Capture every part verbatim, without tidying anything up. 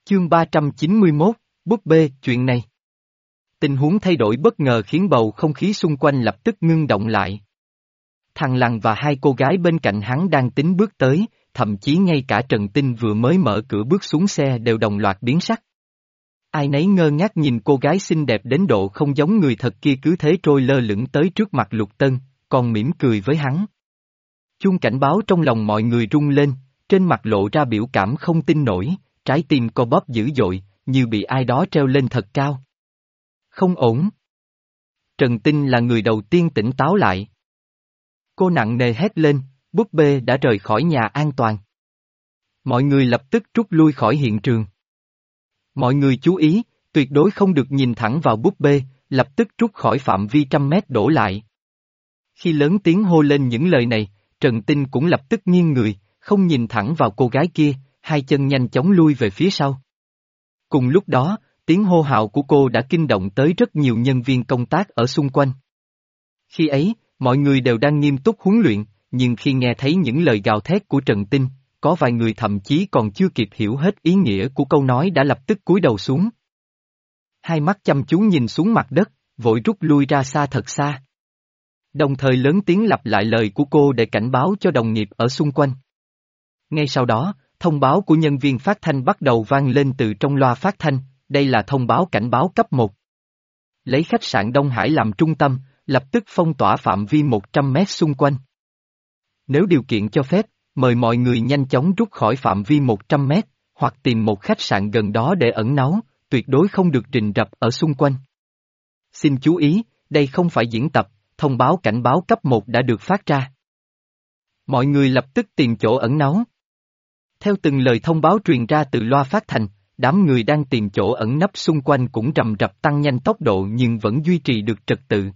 Chương ba trăm chín mươi mốt, búp bê, chuyện này. Tình huống thay đổi bất ngờ khiến bầu không khí xung quanh lập tức ngưng động lại. Thằng Lằn và hai cô gái bên cạnh hắn đang tính bước tới, thậm chí ngay cả Trần Tinh vừa mới mở cửa bước xuống xe đều đồng loạt biến sắc. Ai nấy ngơ ngác nhìn cô gái xinh đẹp đến độ không giống người thật kia cứ thế trôi lơ lửng tới trước mặt Lục Tân, còn mỉm cười với hắn. Chuông cảnh báo trong lòng mọi người rung lên, trên mặt lộ ra biểu cảm không tin nổi, trái tim co bóp dữ dội, như bị ai đó treo lên thật cao. Không ổn. Trần Tinh là người đầu tiên tỉnh táo lại. Cô nặng nề hét lên, búp bê đã rời khỏi nhà an toàn. Mọi người lập tức rút lui khỏi hiện trường. Mọi người chú ý, tuyệt đối không được nhìn thẳng vào búp bê, lập tức rút khỏi phạm vi trăm mét đổ lại. Khi lớn tiếng hô lên những lời này, Trần Tinh cũng lập tức nghiêng người, không nhìn thẳng vào cô gái kia, hai chân nhanh chóng lui về phía sau. Cùng lúc đó, tiếng hô hào của cô đã kinh động tới rất nhiều nhân viên công tác ở xung quanh. Khi ấy, mọi người đều đang nghiêm túc huấn luyện, nhưng khi nghe thấy những lời gào thét của Trần Tinh, có vài người thậm chí còn chưa kịp hiểu hết ý nghĩa của câu nói đã lập tức cúi đầu xuống. Hai mắt chăm chú nhìn xuống mặt đất, vội rút lui ra xa thật xa. Đồng thời lớn tiếng lặp lại lời của cô để cảnh báo cho đồng nghiệp ở xung quanh. Ngay sau đó, thông báo của nhân viên phát thanh bắt đầu vang lên từ trong loa phát thanh, đây là thông báo cảnh báo cấp một. Lấy khách sạn Đông Hải làm trung tâm, lập tức phong tỏa phạm vi một trăm mét xung quanh. Nếu điều kiện cho phép, mời mọi người nhanh chóng rút khỏi phạm vi một trăm mét, hoặc tìm một khách sạn gần đó để ẩn náu, tuyệt đối không được rình rập ở xung quanh. Xin chú ý, đây không phải diễn tập, thông báo cảnh báo cấp một đã được phát ra. Mọi người lập tức tìm chỗ ẩn náu. Theo từng lời thông báo truyền ra từ loa phát thanh, đám người đang tìm chỗ ẩn nấp xung quanh cũng rầm rập tăng nhanh tốc độ nhưng vẫn duy trì được trật tự.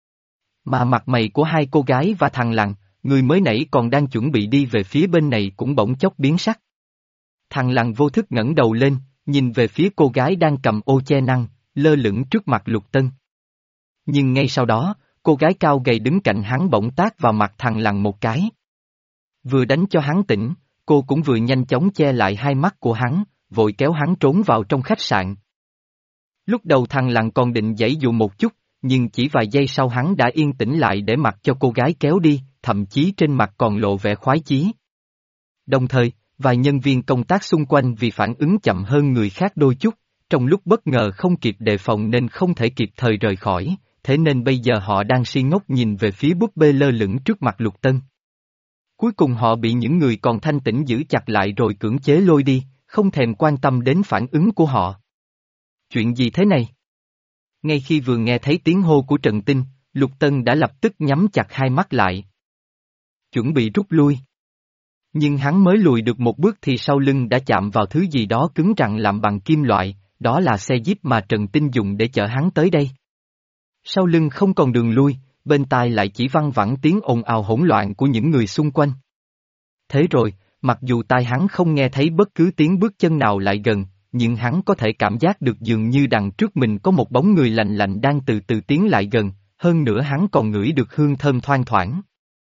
Mà mặt mày của hai cô gái và thằng Lằn, người mới nãy còn đang chuẩn bị đi về phía bên này cũng bỗng chốc biến sắc. Thằng Lằn vô thức ngẩng đầu lên, nhìn về phía cô gái đang cầm ô che nắng, lơ lửng trước mặt Lục Tân. Nhưng ngay sau đó, cô gái cao gầy đứng cạnh hắn bỗng tát vào mặt thằng Lằn một cái. Vừa đánh cho hắn tỉnh, cô cũng vừa nhanh chóng che lại hai mắt của hắn, vội kéo hắn trốn vào trong khách sạn. Lúc đầu thằng Lằn còn định giãy dụ một chút, nhưng chỉ vài giây sau hắn đã yên tĩnh lại để mặc cho cô gái kéo đi, thậm chí trên mặt còn lộ vẻ khoái chí. Đồng thời, vài nhân viên công tác xung quanh vì phản ứng chậm hơn người khác đôi chút, trong lúc bất ngờ không kịp đề phòng nên không thể kịp thời rời khỏi, thế nên bây giờ họ đang si ngốc nhìn về phía búp bê lơ lửng trước mặt Lục Tân. Cuối cùng họ bị những người còn thanh tĩnh giữ chặt lại rồi cưỡng chế lôi đi, không thèm quan tâm đến phản ứng của họ. Chuyện gì thế này? Ngay khi vừa nghe thấy tiếng hô của Trần Tinh, Lục Tân đã lập tức nhắm chặt hai mắt lại. Chuẩn bị rút lui. Nhưng hắn mới lùi được một bước thì sau lưng đã chạm vào thứ gì đó cứng rắn làm bằng kim loại, đó là xe jeep mà Trần Tinh dùng để chở hắn tới đây. Sau lưng không còn đường lui, bên tai lại chỉ văng vẳng tiếng ồn ào hỗn loạn của những người xung quanh. Thế rồi, mặc dù tai hắn không nghe thấy bất cứ tiếng bước chân nào lại gần, nhưng hắn có thể cảm giác được dường như đằng trước mình có một bóng người lạnh lạnh đang từ từ tiến lại gần, hơn nữa hắn còn ngửi được hương thơm thoang thoảng.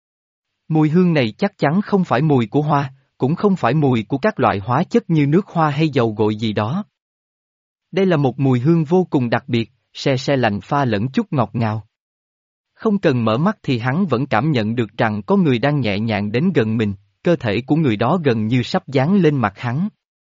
Mùi hương này chắc chắn không phải mùi của hoa, cũng không phải mùi của các loại hóa chất như nước hoa hay dầu gội gì đó. Đây là một mùi hương vô cùng đặc biệt, se se lạnh pha lẫn chút ngọt ngào. Không cần mở mắt thì hắn vẫn cảm nhận được rằng có người đang nhẹ nhàng đến gần mình, cơ thể của người đó gần như sắp dán lên mặt hắn.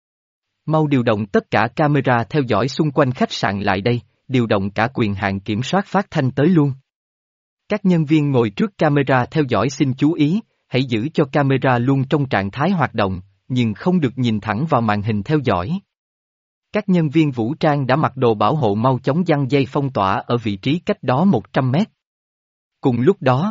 Mau điều động tất cả camera theo dõi xung quanh khách sạn lại đây, điều động cả quyền hạn kiểm soát phát thanh tới luôn. Các nhân viên ngồi trước camera theo dõi xin chú ý, hãy giữ cho camera luôn trong trạng thái hoạt động, nhưng không được nhìn thẳng vào màn hình theo dõi. Các nhân viên vũ trang đã mặc đồ bảo hộ mau chóng giăng dây phong tỏa ở vị trí cách đó một trăm mét. Cùng lúc đó,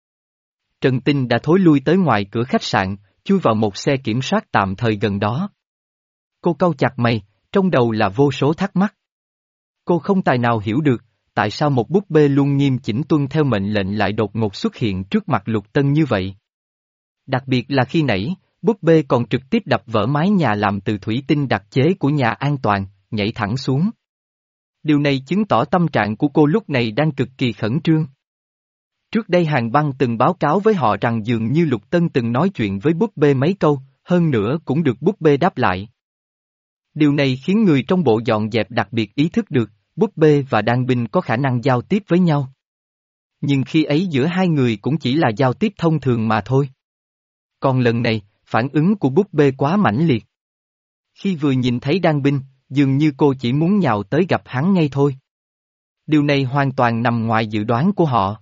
Trần Tinh đã thối lui tới ngoài cửa khách sạn, chui vào một xe kiểm soát tạm thời gần đó. Cô cau chặt mày, trong đầu là vô số thắc mắc. Cô không tài nào hiểu được, tại sao một búp bê luôn nghiêm chỉnh tuân theo mệnh lệnh lại đột ngột xuất hiện trước mặt Lục Tân như vậy. Đặc biệt là khi nãy, búp bê còn trực tiếp đập vỡ mái nhà làm từ thủy tinh đặc chế của nhà an toàn, nhảy thẳng xuống. Điều này chứng tỏ tâm trạng của cô lúc này đang cực kỳ khẩn trương. Trước đây Hàn Băng từng báo cáo với họ rằng dường như Lục Tân từng nói chuyện với búp bê mấy câu, hơn nữa cũng được búp bê đáp lại. Điều này khiến người trong bộ dọn dẹp đặc biệt ý thức được, búp bê và đan binh có khả năng giao tiếp với nhau. Nhưng khi ấy giữa hai người cũng chỉ là giao tiếp thông thường mà thôi. Còn lần này, phản ứng của búp bê quá mãnh liệt. Khi vừa nhìn thấy đan binh, dường như cô chỉ muốn nhào tới gặp hắn ngay thôi. Điều này hoàn toàn nằm ngoài dự đoán của họ.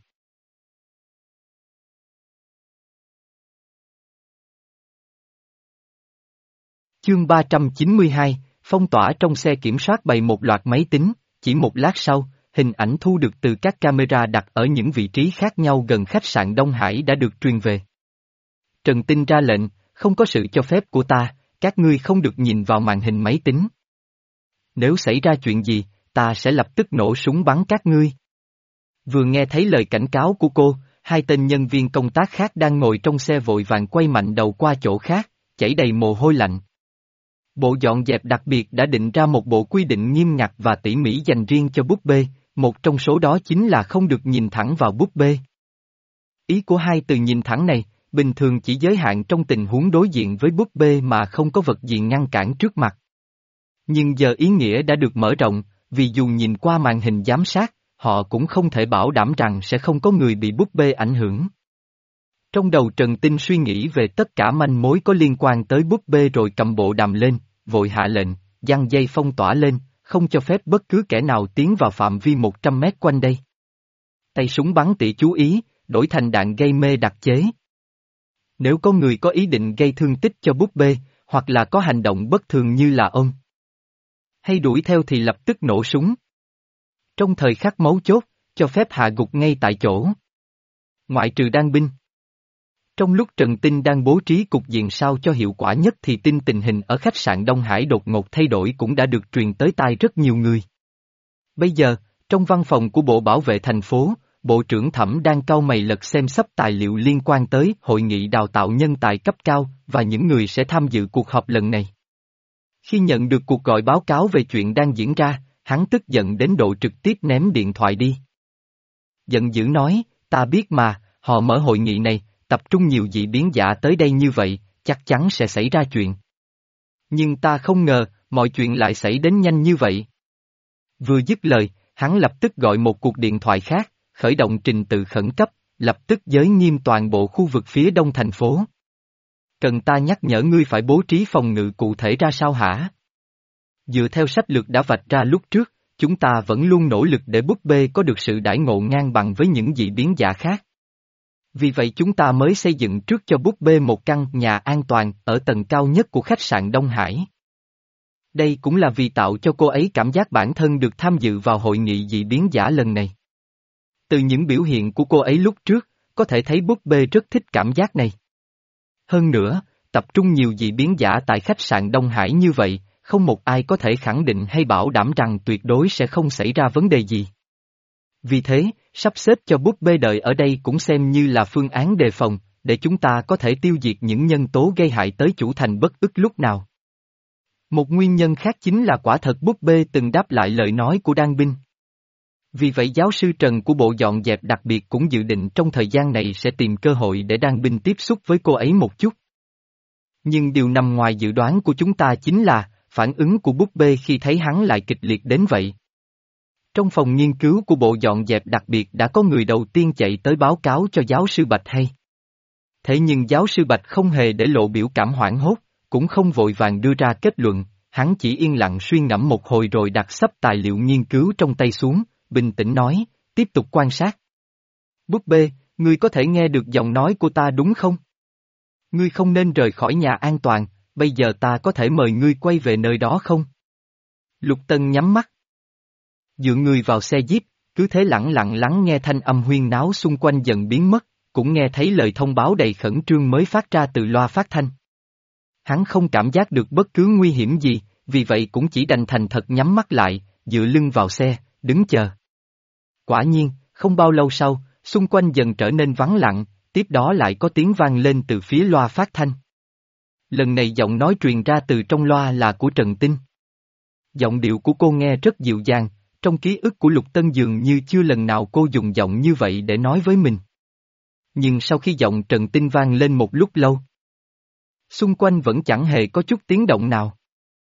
Chương ba trăm chín mươi hai, phong tỏa trong xe kiểm soát bày một loạt máy tính, chỉ một lát sau, hình ảnh thu được từ các camera đặt ở những vị trí khác nhau gần khách sạn Đông Hải đã được truyền về. Trần Tinh ra lệnh, không có sự cho phép của ta, các ngươi không được nhìn vào màn hình máy tính. Nếu xảy ra chuyện gì, ta sẽ lập tức nổ súng bắn các ngươi. Vừa nghe thấy lời cảnh cáo của cô, hai tên nhân viên công tác khác đang ngồi trong xe vội vàng quay mạnh đầu qua chỗ khác, chảy đầy mồ hôi lạnh. Bộ dọn dẹp đặc biệt đã định ra một bộ quy định nghiêm ngặt và tỉ mỉ dành riêng cho búp bê, một trong số đó chính là không được nhìn thẳng vào búp bê. Ý của hai từ nhìn thẳng này, bình thường chỉ giới hạn trong tình huống đối diện với búp bê mà không có vật gì ngăn cản trước mặt. Nhưng giờ ý nghĩa đã được mở rộng, vì dù nhìn qua màn hình giám sát, họ cũng không thể bảo đảm rằng sẽ không có người bị búp bê ảnh hưởng. Trong đầu Trần Tinh suy nghĩ về tất cả manh mối có liên quan tới búp bê rồi cầm bộ đàm lên, vội hạ lệnh, giăng dây phong tỏa lên, không cho phép bất cứ kẻ nào tiến vào phạm vi một trăm mét quanh đây. Tay súng bắn tỉa chú ý, đổi thành đạn gây mê đặc chế. Nếu có người có ý định gây thương tích cho búp bê, hoặc là có hành động bất thường như là ôm hay đuổi theo thì lập tức nổ súng. Trong thời khắc mấu chốt, cho phép hạ gục ngay tại chỗ. Ngoại trừ đan binh. Trong lúc Trần Tinh đang bố trí cục diện sao cho hiệu quả nhất thì tin tình hình ở khách sạn Đông Hải đột ngột thay đổi cũng đã được truyền tới tai rất nhiều người. Bây giờ, trong văn phòng của Bộ Bảo vệ thành phố, Bộ trưởng Thẩm đang cau mày lật xem sắp tài liệu liên quan tới hội nghị đào tạo nhân tài cấp cao và những người sẽ tham dự cuộc họp lần này. Khi nhận được cuộc gọi báo cáo về chuyện đang diễn ra, hắn tức giận đến độ trực tiếp ném điện thoại đi. Giận dữ nói, ta biết mà, họ mở hội nghị này, tập trung nhiều dị biến giả tới đây như vậy, chắc chắn sẽ xảy ra chuyện. Nhưng ta không ngờ, mọi chuyện lại xảy đến nhanh như vậy. Vừa dứt lời, hắn lập tức gọi một cuộc điện thoại khác, khởi động trình tự khẩn cấp, lập tức giới nghiêm toàn bộ khu vực phía đông thành phố. Cần ta nhắc nhở ngươi phải bố trí phòng ngự cụ thể ra sao hả? Dựa theo sách lược đã vạch ra lúc trước, chúng ta vẫn luôn nỗ lực để búp bê có được sự đãi ngộ ngang bằng với những dị biến giả khác. Vì vậy chúng ta mới xây dựng trước cho búp bê một căn nhà an toàn ở tầng cao nhất của khách sạn Đông Hải. Đây cũng là vì tạo cho cô ấy cảm giác bản thân được tham dự vào hội nghị dị biến giả lần này. Từ những biểu hiện của cô ấy lúc trước, có thể thấy búp bê rất thích cảm giác này. Hơn nữa, tập trung nhiều dị biến giả tại khách sạn Đông Hải như vậy, không một ai có thể khẳng định hay bảo đảm rằng tuyệt đối sẽ không xảy ra vấn đề gì. Vì thế, sắp xếp cho búp bê đợi ở đây cũng xem như là phương án đề phòng, để chúng ta có thể tiêu diệt những nhân tố gây hại tới chủ thành bất ức lúc nào. Một nguyên nhân khác chính là quả thật búp bê từng đáp lại lời nói của Đan Binh. Vì vậy giáo sư Trần của bộ dọn dẹp đặc biệt cũng dự định trong thời gian này sẽ tìm cơ hội để Đan Binh tiếp xúc với cô ấy một chút. Nhưng điều nằm ngoài dự đoán của chúng ta chính là, phản ứng của búp bê khi thấy hắn lại kịch liệt đến vậy. Trong phòng nghiên cứu của bộ dọn dẹp đặc biệt đã có người đầu tiên chạy tới báo cáo cho giáo sư Bạch hay. Thế nhưng giáo sư Bạch không hề để lộ biểu cảm hoảng hốt, cũng không vội vàng đưa ra kết luận, hắn chỉ yên lặng suy ngẫm một hồi rồi đặt sắp tài liệu nghiên cứu trong tay xuống, bình tĩnh nói, tiếp tục quan sát. Búp bê, ngươi có thể nghe được giọng nói của ta đúng không? Ngươi không nên rời khỏi nhà an toàn, bây giờ ta có thể mời ngươi quay về nơi đó không? Lục Tân nhắm mắt. Dựa người vào xe jeep, cứ thế lặng lặng lắng nghe thanh âm huyên náo xung quanh dần biến mất, cũng nghe thấy lời thông báo đầy khẩn trương mới phát ra từ loa phát thanh. Hắn không cảm giác được bất cứ nguy hiểm gì, vì vậy cũng chỉ đành thành thật nhắm mắt lại, dựa lưng vào xe, đứng chờ. Quả nhiên, không bao lâu sau, xung quanh dần trở nên vắng lặng, tiếp đó lại có tiếng vang lên từ phía loa phát thanh. Lần này giọng nói truyền ra từ trong loa là của Trần Tinh. Giọng điệu của cô nghe rất dịu dàng, trong ký ức của Lục Tân dường như chưa lần nào cô dùng giọng như vậy để nói với mình. Nhưng sau khi giọng Trần Tinh vang lên một lúc lâu, xung quanh vẫn chẳng hề có chút tiếng động nào.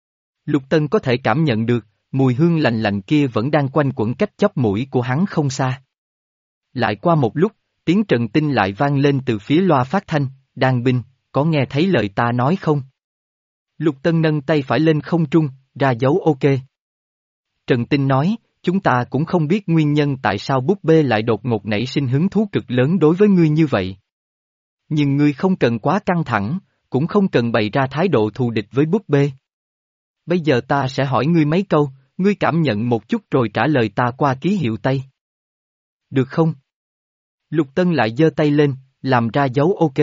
Lục Tân có thể cảm nhận được, mùi hương lành lạnh kia vẫn đang quanh quẩn cách chóp mũi của hắn không xa. Lại qua một lúc, tiếng Trần Tinh lại vang lên từ phía loa phát thanh, "Đan binh, có nghe thấy lời ta nói không?" Lục Tân nâng tay phải lên không trung, ra dấu ok. Trần Tinh nói, "Chúng ta cũng không biết nguyên nhân tại sao búp bê lại đột ngột nảy sinh hứng thú cực lớn đối với ngươi như vậy. Nhưng ngươi không cần quá căng thẳng, cũng không cần bày ra thái độ thù địch với búp bê. Bây giờ ta sẽ hỏi ngươi mấy câu, ngươi cảm nhận một chút rồi trả lời ta qua ký hiệu tay. Được không?" Lục Tân lại giơ tay lên, làm ra dấu ok.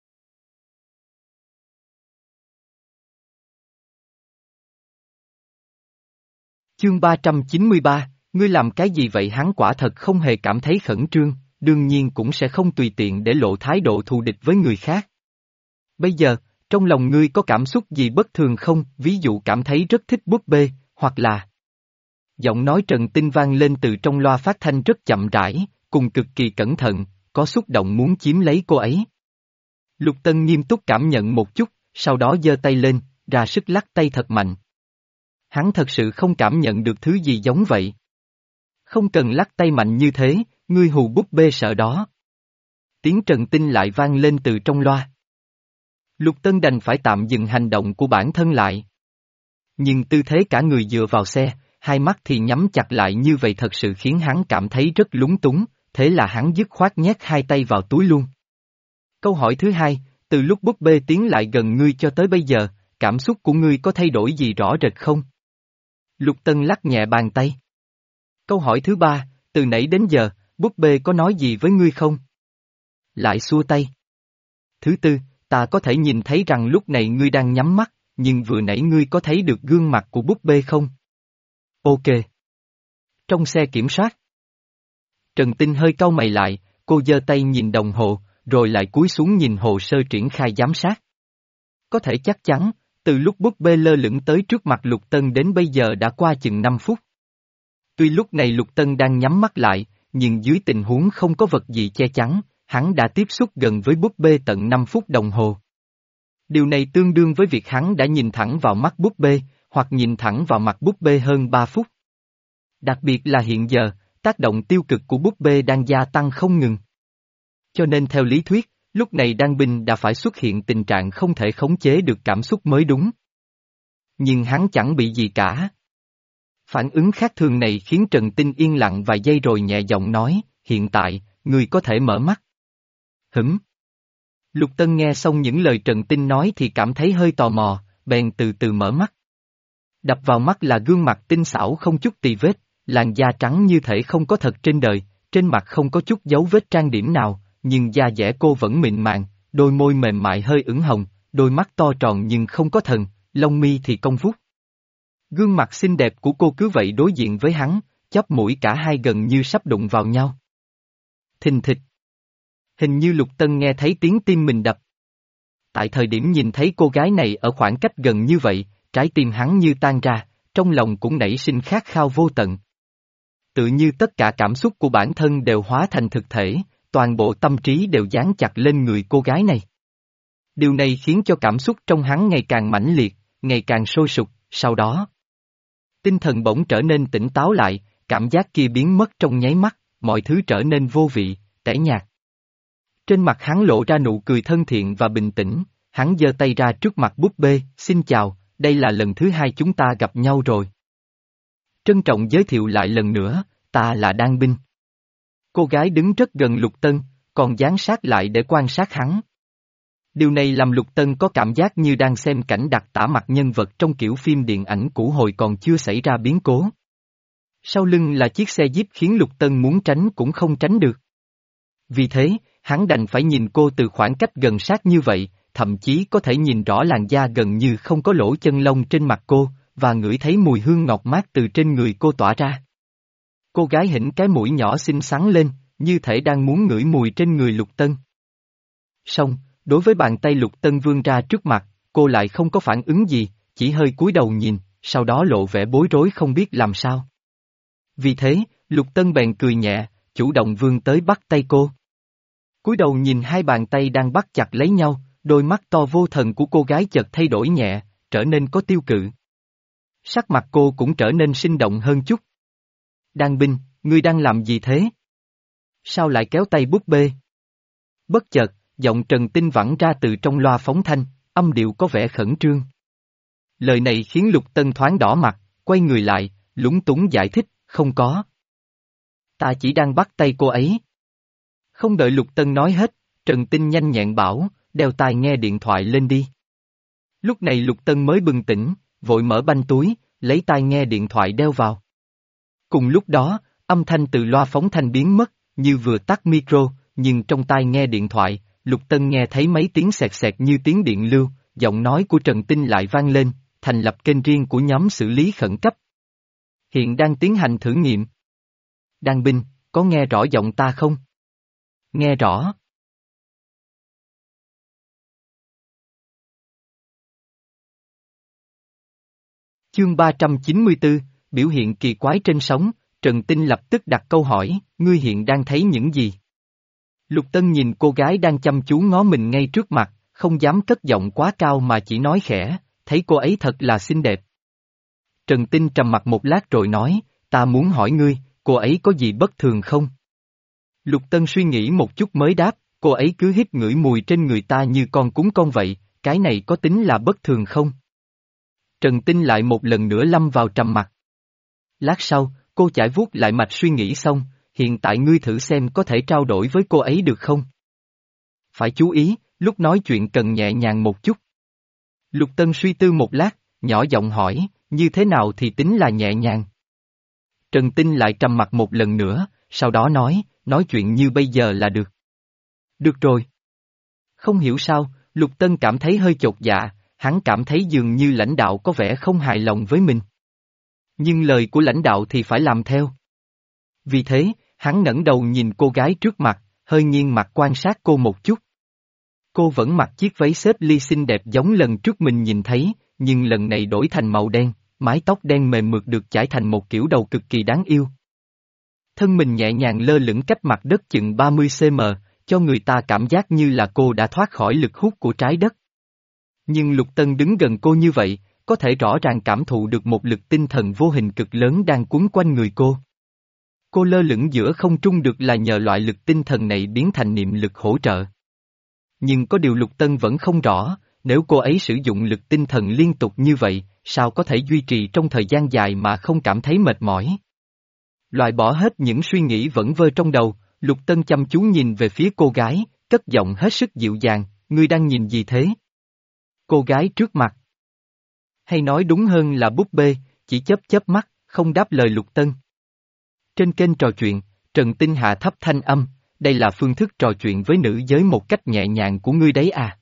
Chương ba trăm chín mươi ba, ngươi làm cái gì vậy? Hắn quả thật không hề cảm thấy khẩn trương, đương nhiên cũng sẽ không tùy tiện để lộ thái độ thù địch với người khác. Bây giờ, trong lòng ngươi có cảm xúc gì bất thường không, ví dụ cảm thấy rất thích búp bê, hoặc là... Giọng nói Trần Tinh vang lên từ trong loa phát thanh rất chậm rãi, cùng cực kỳ cẩn thận, có xúc động muốn chiếm lấy cô ấy. Lục Tân nghiêm túc cảm nhận một chút, sau đó giơ tay lên, ra sức lắc tay thật mạnh. Hắn thật sự không cảm nhận được thứ gì giống vậy. Không cần lắc tay mạnh như thế, ngươi hù búp bê sợ đó. Tiếng Trần Tinh lại vang lên từ trong loa. Lục Tân đành phải tạm dừng hành động của bản thân lại. Nhưng tư thế cả người dựa vào xe, hai mắt thì nhắm chặt lại như vậy thật sự khiến hắn cảm thấy rất lúng túng, thế là hắn dứt khoát nhét hai tay vào túi luôn. Câu hỏi thứ hai, từ lúc búp bê tiến lại gần ngươi cho tới bây giờ, cảm xúc của ngươi có thay đổi gì rõ rệt không? Lục Tân lắc nhẹ bàn tay. Câu hỏi thứ ba, từ nãy đến giờ, búp bê có nói gì với ngươi không? Lại xua tay. Thứ tư, ta có thể nhìn thấy rằng lúc này ngươi đang nhắm mắt, nhưng vừa nãy ngươi có thấy được gương mặt của búp bê không? Ok. Trong xe kiểm soát. Trần Tinh hơi cau mày lại, cô giơ tay nhìn đồng hồ, rồi lại cúi xuống nhìn hồ sơ triển khai giám sát. Có thể chắc chắn, từ lúc búp bê lơ lửng tới trước mặt Lục Tân đến bây giờ đã qua chừng năm phút. Tuy lúc này Lục Tân đang nhắm mắt lại, nhưng dưới tình huống không có vật gì che chắn, hắn đã tiếp xúc gần với búp bê tận năm phút đồng hồ. Điều này tương đương với việc hắn đã nhìn thẳng vào mắt búp bê, hoặc nhìn thẳng vào mặt búp bê hơn ba phút. Đặc biệt là hiện giờ, tác động tiêu cực của búp bê đang gia tăng không ngừng. Cho nên theo lý thuyết, lúc này Đan Binh đã phải xuất hiện tình trạng không thể khống chế được cảm xúc mới đúng. Nhưng hắn chẳng bị gì cả. Phản ứng khác thường này khiến Trần Tinh yên lặng vài giây rồi nhẹ giọng nói, hiện tại, ngươi có thể mở mắt. Hửm. Lục Tân nghe xong những lời Trần Tinh nói thì cảm thấy hơi tò mò, bèn từ từ mở mắt. Đập vào mắt là gương mặt tinh xảo không chút tì vết, làn da trắng như thể không có thật trên đời, trên mặt không có chút dấu vết trang điểm nào, nhưng da dẻ cô vẫn mịn màng, đôi môi mềm mại hơi ửng hồng, đôi mắt to tròn nhưng không có thần, lông mi thì cong vút. Gương mặt xinh đẹp của cô cứ vậy đối diện với hắn, chóp mũi cả hai gần như sắp đụng vào nhau. Thình thịch. Hình như Lục Tân nghe thấy tiếng tim mình đập. Tại thời điểm nhìn thấy cô gái này ở khoảng cách gần như vậy, trái tim hắn như tan ra, trong lòng cũng nảy sinh khát khao vô tận. Tự như tất cả cảm xúc của bản thân đều hóa thành thực thể, toàn bộ tâm trí đều dán chặt lên người cô gái này. Điều này khiến cho cảm xúc trong hắn ngày càng mãnh liệt, ngày càng sôi sục, sau đó. Tinh thần bỗng trở nên tỉnh táo lại, cảm giác kia biến mất trong nháy mắt, mọi thứ trở nên vô vị, tẻ nhạt. Trên mặt hắn lộ ra nụ cười thân thiện và bình tĩnh, hắn giơ tay ra trước mặt búp bê, xin chào, đây là lần thứ hai chúng ta gặp nhau rồi. Trân trọng giới thiệu lại lần nữa, ta là Đan Binh. Cô gái đứng rất gần Lục Tân, còn dán sát lại để quan sát hắn. Điều này làm Lục Tân có cảm giác như đang xem cảnh đặc tả mặt nhân vật trong kiểu phim điện ảnh cũ hồi còn chưa xảy ra biến cố. Sau lưng là chiếc xe Jeep khiến Lục Tân muốn tránh cũng không tránh được. Vì thế, hắn đành phải nhìn cô từ khoảng cách gần sát như vậy, thậm chí có thể nhìn rõ làn da gần như không có lỗ chân lông trên mặt cô, và ngửi thấy mùi hương ngọt mát từ trên người cô tỏa ra. Cô gái hỉnh cái mũi nhỏ xinh xắn lên, như thể đang muốn ngửi mùi trên người Lục Tân. Song, đối với bàn tay Lục Tân vươn ra trước mặt, cô lại không có phản ứng gì, chỉ hơi cúi đầu nhìn, sau đó lộ vẻ bối rối không biết làm sao. Vì thế, Lục Tân bèn cười nhẹ, chủ động vươn tới bắt tay cô. Cúi đầu nhìn hai bàn tay đang bắt chặt lấy nhau, đôi mắt to vô thần của cô gái chợt thay đổi nhẹ, trở nên có tiêu cự. Sắc mặt cô cũng trở nên sinh động hơn chút. Đan binh, ngươi đang làm gì thế? Sao lại kéo tay búp bê? Bất chợt, giọng Trần Tinh vẳng ra từ trong loa phóng thanh, âm điệu có vẻ khẩn trương. Lời này khiến Lục Tân thoáng đỏ mặt, quay người lại, lúng túng giải thích, không có. Ta chỉ đang bắt tay cô ấy. Không đợi Lục Tân nói hết, Trần Tinh nhanh nhẹn bảo, đeo tai nghe điện thoại lên đi. Lúc này Lục Tân mới bừng tỉnh, vội mở banh túi, lấy tai nghe điện thoại đeo vào. Cùng lúc đó, âm thanh từ loa phóng thanh biến mất, như vừa tắt micro, nhưng trong tai nghe điện thoại, Lục Tân nghe thấy mấy tiếng xẹt xẹt như tiếng điện lưu, giọng nói của Trần Tinh lại vang lên, thành lập kênh riêng của nhóm xử lý khẩn cấp. Hiện đang tiến hành thử nghiệm. Đan binh, có nghe rõ giọng ta không? Nghe rõ. Chương ba trăm chín mươi tư, biểu hiện kỳ quái trên sóng, Trần Tinh lập tức đặt câu hỏi, ngươi hiện đang thấy những gì? Lục Tân nhìn cô gái đang chăm chú ngó mình ngay trước mặt, không dám cất giọng quá cao mà chỉ nói khẽ, thấy cô ấy thật là xinh đẹp. Trần Tinh trầm mặt một lát rồi nói, ta muốn hỏi ngươi, cô ấy có gì bất thường không? Lục Tân suy nghĩ một chút mới đáp, cô ấy cứ hít ngửi mùi trên người ta như con cún con vậy, cái này có tính là bất thường không? Trần Tinh lại một lần nữa lâm vào trầm mặc. Lát sau, cô chải vuốt lại mạch suy nghĩ xong, hiện tại ngươi thử xem có thể trao đổi với cô ấy được không? Phải chú ý, lúc nói chuyện cần nhẹ nhàng một chút. Lục Tân suy tư một lát, nhỏ giọng hỏi, như thế nào thì tính là nhẹ nhàng? Trần Tinh lại trầm mặt một lần nữa, sau đó nói, nói chuyện như bây giờ là được. Được rồi. Không hiểu sao, Lục Tân cảm thấy hơi chột dạ, hắn cảm thấy dường như lãnh đạo có vẻ không hài lòng với mình. Nhưng lời của lãnh đạo thì phải làm theo. Vì thế, hắn ngẩng đầu nhìn cô gái trước mặt, hơi nghiêng mặt quan sát cô một chút. Cô vẫn mặc chiếc váy xếp ly xinh đẹp giống lần trước mình nhìn thấy, nhưng lần này đổi thành màu đen, mái tóc đen mềm mượt được chải thành một kiểu đầu cực kỳ đáng yêu. Thân mình nhẹ nhàng lơ lửng cách mặt đất chừng ba mươi xăng-ti-mét, cho người ta cảm giác như là cô đã thoát khỏi lực hút của trái đất. Nhưng Lục Tân đứng gần cô như vậy, có thể rõ ràng cảm thụ được một lực tinh thần vô hình cực lớn đang cuốn quanh người cô. Cô lơ lửng giữa không trung được là nhờ loại lực tinh thần này biến thành niệm lực hỗ trợ. Nhưng có điều Lục Tân vẫn không rõ, nếu cô ấy sử dụng lực tinh thần liên tục như vậy, sao có thể duy trì trong thời gian dài mà không cảm thấy mệt mỏi. Loại bỏ hết những suy nghĩ vẩn vơ trong đầu, Lục Tân chăm chú nhìn về phía cô gái, cất giọng hết sức dịu dàng, ngươi đang nhìn gì thế? Cô gái trước mặt. Hay nói đúng hơn là búp bê, chỉ chớp chớp mắt, không đáp lời Lục Tân. Trên kênh trò chuyện, Trần Tinh hạ thấp thanh âm, đây là phương thức trò chuyện với nữ giới một cách nhẹ nhàng của ngươi đấy à?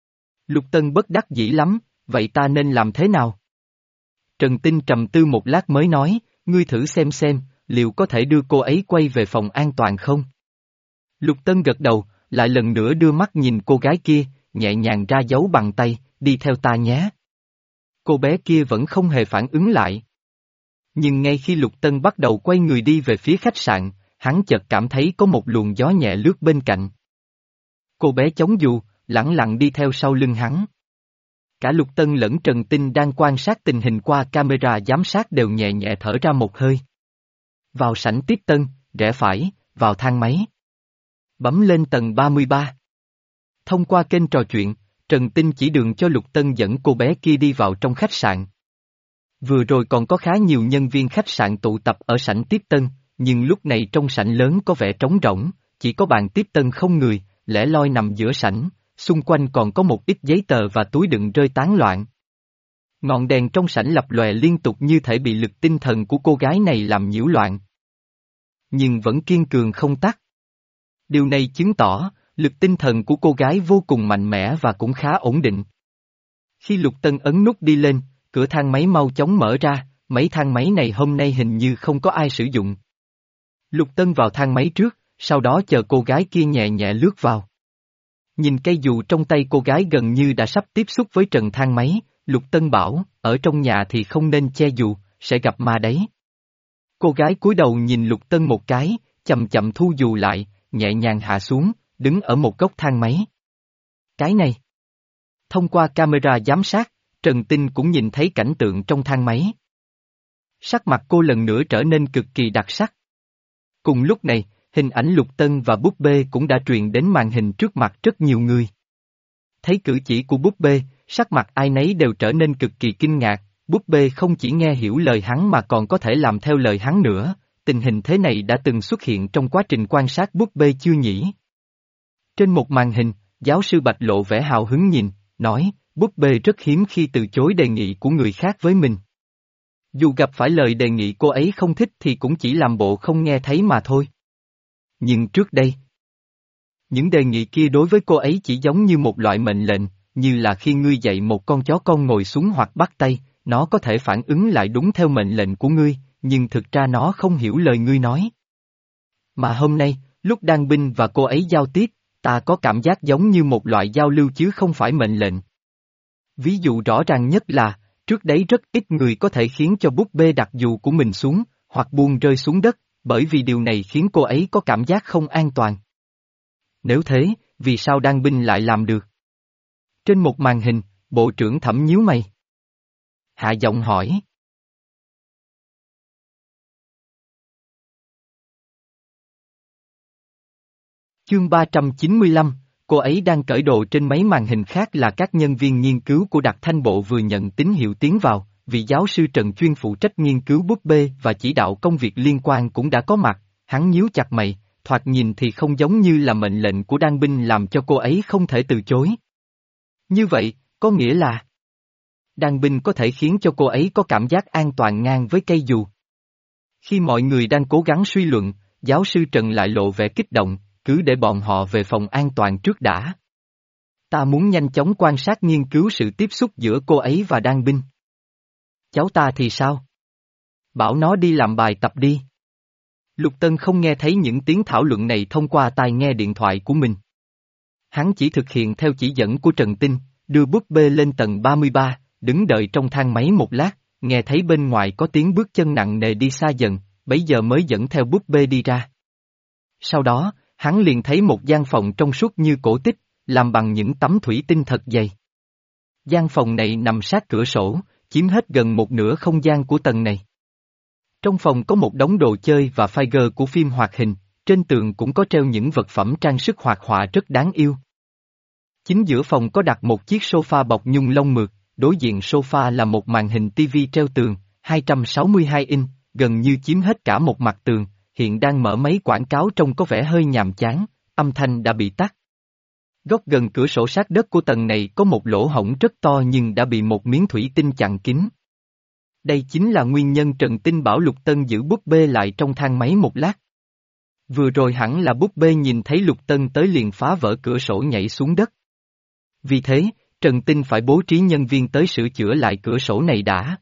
Lục Tân bất đắc dĩ lắm, vậy ta nên làm thế nào? Trần Tinh trầm tư một lát mới nói, ngươi thử xem xem, liệu có thể đưa cô ấy quay về phòng an toàn không? Lục Tân gật đầu, lại lần nữa đưa mắt nhìn cô gái kia, nhẹ nhàng ra dấu bằng tay, đi theo ta nhé. Cô bé kia vẫn không hề phản ứng lại. Nhưng ngay khi Lục Tân bắt đầu quay người đi về phía khách sạn, hắn chợt cảm thấy có một luồng gió nhẹ lướt bên cạnh. Cô bé chống dù, lẳng lặng đi theo sau lưng hắn. Cả Lục Tân lẫn Trần Tinh đang quan sát tình hình qua camera giám sát đều nhẹ nhẹ thở ra một hơi. Vào sảnh tiếp tân, rẽ phải, vào thang máy. Bấm lên tầng ba mươi ba. Thông qua kênh trò chuyện, Trần Tinh chỉ đường cho Lục Tân dẫn cô bé kia đi vào trong khách sạn. Vừa rồi còn có khá nhiều nhân viên khách sạn tụ tập ở sảnh tiếp tân, nhưng lúc này trong sảnh lớn có vẻ trống rỗng, chỉ có bàn tiếp tân không người, lẻ loi nằm giữa sảnh, xung quanh còn có một ít giấy tờ và túi đựng rơi tán loạn. Ngọn đèn trong sảnh lập lòe liên tục như thể bị lực tinh thần của cô gái này làm nhiễu loạn. Nhưng vẫn kiên cường không tắt. Điều này chứng tỏ, lực tinh thần của cô gái vô cùng mạnh mẽ và cũng khá ổn định. Khi Lục Tân ấn nút đi lên, cửa thang máy mau chóng mở ra, mấy thang máy này hôm nay hình như không có ai sử dụng. Lục Tân vào thang máy trước, sau đó chờ cô gái kia nhẹ nhẹ lướt vào. Nhìn cây dù trong tay cô gái gần như đã sắp tiếp xúc với trần thang máy, Lục Tân bảo, ở trong nhà thì không nên che dù, sẽ gặp ma đấy. Cô gái cúi đầu nhìn Lục Tân một cái, chậm chậm thu dù lại, nhẹ nhàng hạ xuống, đứng ở một góc thang máy. Cái này. Thông qua camera giám sát, Trần Tinh cũng nhìn thấy cảnh tượng trong thang máy. Sắc mặt cô lần nữa trở nên cực kỳ đặc sắc. Cùng lúc này, hình ảnh Lục Tân và búp bê cũng đã truyền đến màn hình trước mặt rất nhiều người. Thấy cử chỉ của búp bê, sắc mặt ai nấy đều trở nên cực kỳ kinh ngạc, búp bê không chỉ nghe hiểu lời hắn mà còn có thể làm theo lời hắn nữa, tình hình thế này đã từng xuất hiện trong quá trình quan sát búp bê chưa nhỉ? Trên một màn hình, giáo sư Bạch lộ vẻ hào hứng nhìn, nói, búp bê rất hiếm khi từ chối đề nghị của người khác với mình. Dù gặp phải lời đề nghị cô ấy không thích thì cũng chỉ làm bộ không nghe thấy mà thôi. Nhưng trước đây, những đề nghị kia đối với cô ấy chỉ giống như một loại mệnh lệnh, như là khi ngươi dạy một con chó con ngồi xuống hoặc bắt tay, nó có thể phản ứng lại đúng theo mệnh lệnh của ngươi, nhưng thực ra nó không hiểu lời ngươi nói. Mà hôm nay, lúc Đan Binh và cô ấy giao tiếp, ta có cảm giác giống như một loại giao lưu chứ không phải mệnh lệnh. Ví dụ rõ ràng nhất là, trước đấy rất ít người có thể khiến cho búp bê đặt dù của mình xuống, hoặc buông rơi xuống đất, bởi vì điều này khiến cô ấy có cảm giác không an toàn. Nếu thế, vì sao Đan Binh lại làm được? Trên một màn hình, Bộ trưởng Thẩm nhíu mày. Hạ giọng hỏi. Chương ba trăm chín mươi lăm, cô ấy đang cởi đồ. Trên mấy màn hình khác là các nhân viên nghiên cứu của Đặc Thanh Bộ vừa nhận tín hiệu tiến vào, vị giáo sư Trần chuyên phụ trách nghiên cứu búp bê và chỉ đạo công việc liên quan cũng đã có mặt, hắn nhíu chặt mày, thoạt nhìn thì không giống như là mệnh lệnh của Đan Binh làm cho cô ấy không thể từ chối. Như vậy, có nghĩa là Đan Binh có thể khiến cho cô ấy có cảm giác an toàn ngang với cây dù. Khi mọi người đang cố gắng suy luận, giáo sư Trần lại lộ vẻ kích động, cứ để bọn họ về phòng an toàn trước đã. Ta muốn nhanh chóng quan sát nghiên cứu sự tiếp xúc giữa cô ấy và Đan Binh. Cháu ta thì sao? Bảo nó đi làm bài tập đi. Lục Tân không nghe thấy những tiếng thảo luận này thông qua tai nghe điện thoại của mình. Hắn chỉ thực hiện theo chỉ dẫn của Trần Tinh, đưa búp bê lên tầng ba mươi ba, đứng đợi trong thang máy một lát, nghe thấy bên ngoài có tiếng bước chân nặng nề đi xa dần, bấy giờ mới dẫn theo búp bê đi ra. Sau đó, hắn liền thấy một gian phòng trong suốt như cổ tích, làm bằng những tấm thủy tinh thật dày. Gian phòng này nằm sát cửa sổ, chiếm hết gần một nửa không gian của tầng này. Trong phòng có một đống đồ chơi và figure của phim hoạt hình, trên tường cũng có treo những vật phẩm trang sức hoạt họa rất đáng yêu. Chính giữa phòng có đặt một chiếc sofa bọc nhung lông mượt, đối diện sofa là một màn hình tivi treo tường, hai trăm sáu mươi hai inch, gần như chiếm hết cả một mặt tường, hiện đang mở máy quảng cáo trông có vẻ hơi nhàm chán, âm thanh đã bị tắt. Góc gần cửa sổ sát đất của tầng này có một lỗ hổng rất to nhưng đã bị một miếng thủy tinh chặn kín. Đây chính là nguyên nhân Trần Tinh bảo Lục Tân giữ búp bê lại trong thang máy một lát. Vừa rồi hẳn là búp bê nhìn thấy Lục Tân tới liền phá vỡ cửa sổ nhảy xuống đất. Vì thế, Trần Tinh phải bố trí nhân viên tới sửa chữa lại cửa sổ này đã.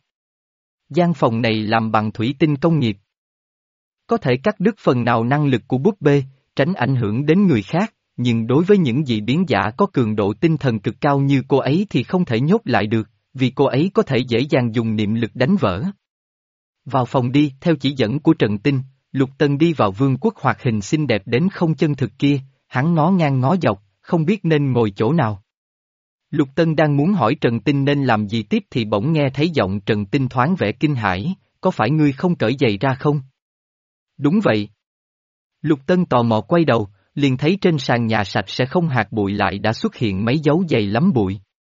Gian phòng này làm bằng thủy tinh công nghiệp. Có thể cắt đứt phần nào năng lực của búp bê, tránh ảnh hưởng đến người khác, nhưng đối với những dị biến giả có cường độ tinh thần cực cao như cô ấy thì không thể nhốt lại được, vì cô ấy có thể dễ dàng dùng niệm lực đánh vỡ. Vào phòng đi, theo chỉ dẫn của Trần Tinh, Lục Tân đi vào vương quốc hoạt hình xinh đẹp đến không chân thực kia, hắn ngó ngang ngó dọc, không biết nên ngồi chỗ nào. Lục Tân đang muốn hỏi Trần Tinh nên làm gì tiếp thì bỗng nghe thấy giọng Trần Tinh thoáng vẻ kinh hãi, có phải ngươi không cởi giày ra không? Đúng vậy. Lục Tân tò mò quay đầu, liền thấy trên sàn nhà sạch sẽ không hạt bụi lại đã xuất hiện mấy dấu giày lắm bụi.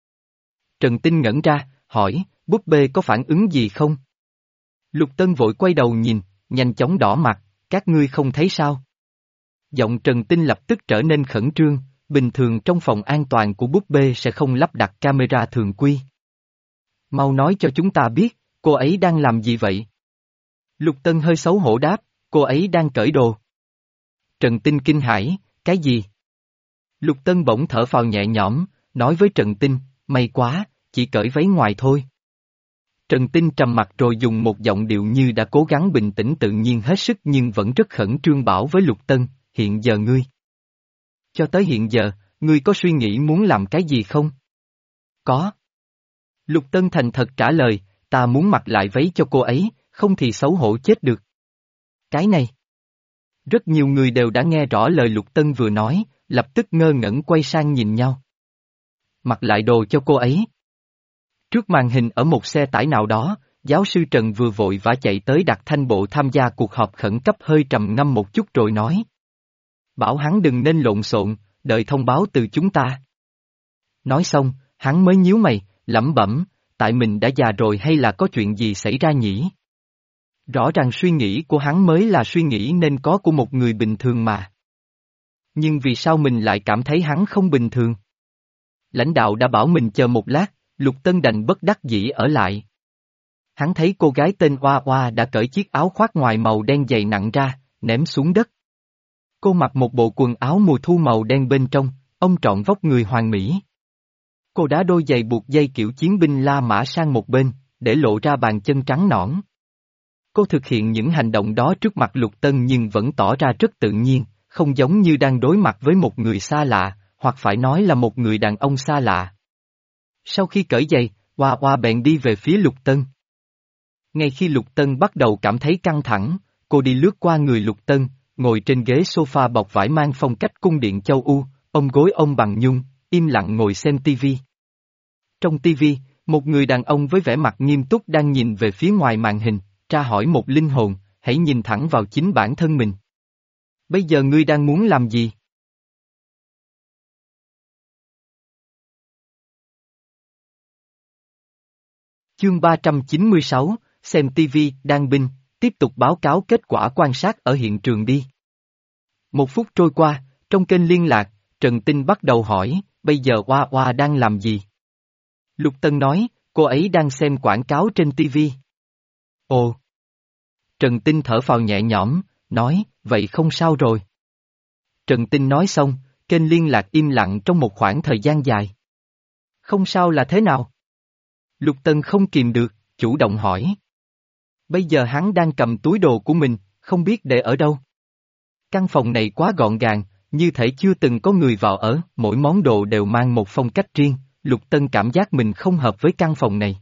Trần Tinh ngẩn ra, hỏi, búp bê có phản ứng gì không? Lục Tân vội quay đầu nhìn, nhanh chóng đỏ mặt, các ngươi không thấy sao? Giọng Trần Tinh lập tức trở nên khẩn trương, bình thường trong phòng an toàn của búp bê sẽ không lắp đặt camera thường quy. Mau nói cho chúng ta biết, cô ấy đang làm gì vậy? Lục Tân hơi xấu hổ đáp, cô ấy đang cởi đồ. Trần Tinh kinh hãi, cái gì? Lục Tân bỗng thở phào nhẹ nhõm, nói với Trần Tinh, may quá, chỉ cởi váy ngoài thôi. Trần Tinh trầm mặt rồi dùng một giọng điệu như đã cố gắng bình tĩnh tự nhiên hết sức nhưng vẫn rất khẩn trương bảo với Lục Tân, hiện giờ ngươi. Cho tới hiện giờ, ngươi có suy nghĩ muốn làm cái gì không? Có. Lục Tân thành thật trả lời, ta muốn mặc lại váy cho cô ấy, không thì xấu hổ chết được. Cái này. Rất nhiều người đều đã nghe rõ lời Lục Tân vừa nói, lập tức ngơ ngẩn quay sang nhìn nhau. Mặc lại đồ cho cô ấy. Trước màn hình ở một xe tải nào đó, Giáo sư Trần vừa vội vã chạy tới đặt thanh bộ tham gia cuộc họp khẩn cấp hơi trầm ngâm một chút rồi nói. Bảo hắn đừng nên lộn xộn, đợi thông báo từ chúng ta. Nói xong, hắn mới nhíu mày, lẩm bẩm, tại mình đã già rồi hay là có chuyện gì xảy ra nhỉ? Rõ ràng suy nghĩ của hắn mới là suy nghĩ nên có của một người bình thường mà. Nhưng vì sao mình lại cảm thấy hắn không bình thường? Lãnh đạo đã bảo mình chờ một lát, Lục Tân đành bất đắc dĩ ở lại. Hắn thấy cô gái tên Hoa Hoa đã cởi chiếc áo khoác ngoài màu đen dày nặng ra, ném xuống đất. Cô mặc một bộ quần áo mùa thu màu đen bên trong, ông trọn vóc người hoàn mỹ. Cô đá đôi giày buộc dây kiểu chiến binh La Mã sang một bên, để lộ ra bàn chân trắng nõn. Cô thực hiện những hành động đó trước mặt Lục Tân nhưng vẫn tỏ ra rất tự nhiên, không giống như đang đối mặt với một người xa lạ, hoặc phải nói là một người đàn ông xa lạ. Sau khi cởi giày, Hoa Hoa bèn đi về phía Lục Tân. Ngay khi Lục Tân bắt đầu cảm thấy căng thẳng, cô đi lướt qua người Lục Tân, ngồi trên ghế sofa bọc vải mang phong cách cung điện châu Âu, ôm gối ông bằng nhung, im lặng ngồi xem tivi. Trong tivi, một người đàn ông với vẻ mặt nghiêm túc đang nhìn về phía ngoài màn hình, tra hỏi một linh hồn, hãy nhìn thẳng vào chính bản thân mình. Bây giờ ngươi đang muốn làm gì? Chương ba trăm chín mươi sáu, xem tivi, đang binh, tiếp tục báo cáo kết quả quan sát ở hiện trường đi. Một phút trôi qua, trong kênh liên lạc, Trần Tinh bắt đầu hỏi, bây giờ Hoa Hoa đang làm gì? Lục Tân nói, cô ấy đang xem quảng cáo trên tivi. Ồ! Trần Tinh thở phào nhẹ nhõm, nói, vậy không sao rồi. Trần Tinh nói xong, kênh liên lạc im lặng trong một khoảng thời gian dài. Không sao là thế nào? Lục Tân không kìm được, chủ động hỏi. Bây giờ hắn đang cầm túi đồ của mình, không biết để ở đâu. Căn phòng này quá gọn gàng, như thể chưa từng có người vào ở, mỗi món đồ đều mang một phong cách riêng, Lục Tân cảm giác mình không hợp với căn phòng này.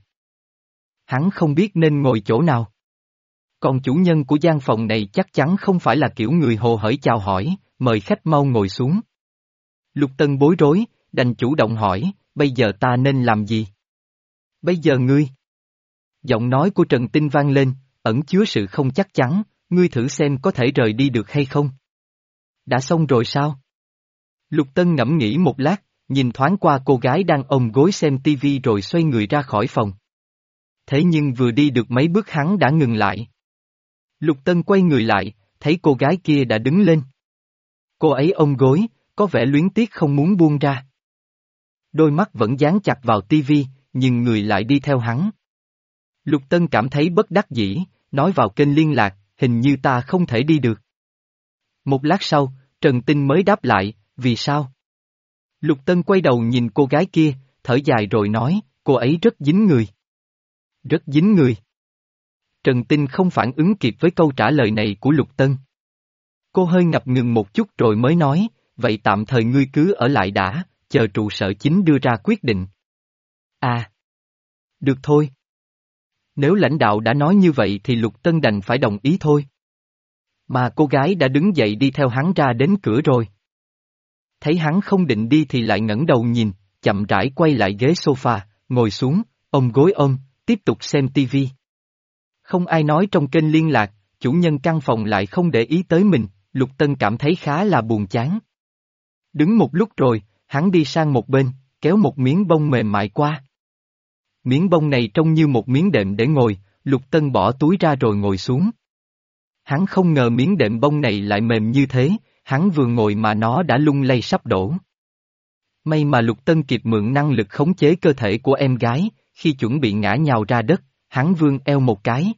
Hắn không biết nên ngồi chỗ nào. Còn chủ nhân của gian phòng này chắc chắn không phải là kiểu người hồ hởi chào hỏi, mời khách mau ngồi xuống. Lục Tân bối rối, đành chủ động hỏi, bây giờ ta nên làm gì? Bây giờ ngươi. Giọng nói của Trần Tinh vang lên, ẩn chứa sự không chắc chắn, ngươi thử xem có thể rời đi được hay không. Đã xong rồi sao? Lục Tân ngẫm nghĩ một lát, nhìn thoáng qua cô gái đang ôm gối xem tivi rồi xoay người ra khỏi phòng. Thế nhưng vừa đi được mấy bước hắn đã ngừng lại. Lục Tân quay người lại, thấy cô gái kia đã đứng lên. Cô ấy ôm gối, có vẻ luyến tiếc không muốn buông ra. Đôi mắt vẫn dán chặt vào tivi, nhưng người lại đi theo hắn. Lục Tân cảm thấy bất đắc dĩ, nói vào kênh liên lạc, hình như ta không thể đi được. Một lát sau, Trần Tinh mới đáp lại, vì sao? Lục Tân quay đầu nhìn cô gái kia, thở dài rồi nói, cô ấy rất dính người. Rất dính người. Trần Tinh không phản ứng kịp với câu trả lời này của Lục Tân. Cô hơi ngập ngừng một chút rồi mới nói, vậy tạm thời ngươi cứ ở lại đã, chờ trụ sở chính đưa ra quyết định. À. Được thôi. Nếu lãnh đạo đã nói như vậy thì Lục Tân đành phải đồng ý thôi. Mà cô gái đã đứng dậy đi theo hắn ra đến cửa rồi. Thấy hắn không định đi thì lại ngẩng đầu nhìn, chậm rãi quay lại ghế sofa, ngồi xuống, ôm gối ôm, tiếp tục xem tivi. Không ai nói trong kênh liên lạc, chủ nhân căn phòng lại không để ý tới mình, Lục Tân cảm thấy khá là buồn chán. Đứng một lúc rồi, hắn đi sang một bên, kéo một miếng bông mềm mại qua. Miếng bông này trông như một miếng đệm để ngồi, Lục Tân bỏ túi ra rồi ngồi xuống. Hắn không ngờ miếng đệm bông này lại mềm như thế, hắn vừa ngồi mà nó đã lung lay sắp đổ. May mà Lục Tân kịp mượn năng lực khống chế cơ thể của em gái, khi chuẩn bị ngã nhào ra đất, hắn vươn eo một cái.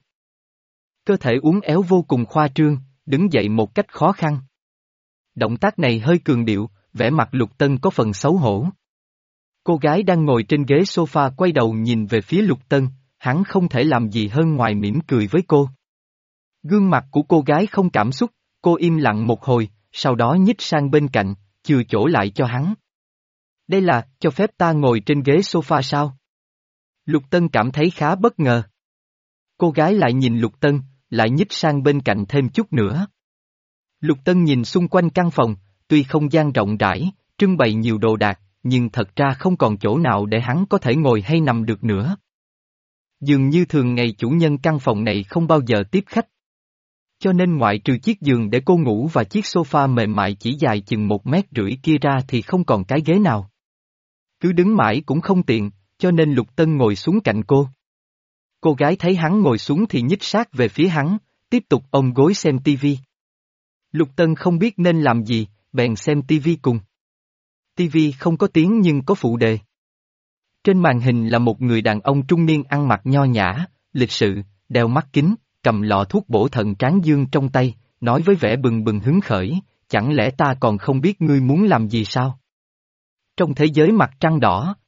Cơ thể uốn éo vô cùng khoa trương, đứng dậy một cách khó khăn. Động tác này hơi cường điệu, vẻ mặt Lục Tân có phần xấu hổ. Cô gái đang ngồi trên ghế sofa quay đầu nhìn về phía Lục Tân, hắn không thể làm gì hơn ngoài mỉm cười với cô. Gương mặt của cô gái không cảm xúc, cô im lặng một hồi, sau đó nhích sang bên cạnh, chừa chỗ lại cho hắn. Đây là, cho phép ta ngồi trên ghế sofa sao? Lục Tân cảm thấy khá bất ngờ. Cô gái lại nhìn Lục Tân, lại nhích sang bên cạnh thêm chút nữa. Lục Tân nhìn xung quanh căn phòng, tuy không gian rộng rãi, trưng bày nhiều đồ đạc, nhưng thật ra không còn chỗ nào để hắn có thể ngồi hay nằm được nữa. Dường như thường ngày chủ nhân căn phòng này không bao giờ tiếp khách. Cho nên ngoại trừ chiếc giường để cô ngủ và chiếc sofa mềm mại chỉ dài chừng một mét rưỡi kia ra thì không còn cái ghế nào. Cứ đứng mãi cũng không tiện, cho nên Lục Tân ngồi xuống cạnh cô. Cô gái thấy hắn ngồi xuống thì nhích sát về phía hắn, tiếp tục ôm gối xem tivi. Lục Tân không biết nên làm gì, bèn xem tivi cùng. Tivi không có tiếng nhưng có phụ đề. Trên màn hình là một người đàn ông trung niên ăn mặc nho nhã, lịch sự, đeo mắt kính, cầm lọ thuốc bổ thận tráng dương trong tay, nói với vẻ bừng bừng hứng khởi, chẳng lẽ ta còn không biết ngươi muốn làm gì sao? Trong thế giới mặt trăng đỏ,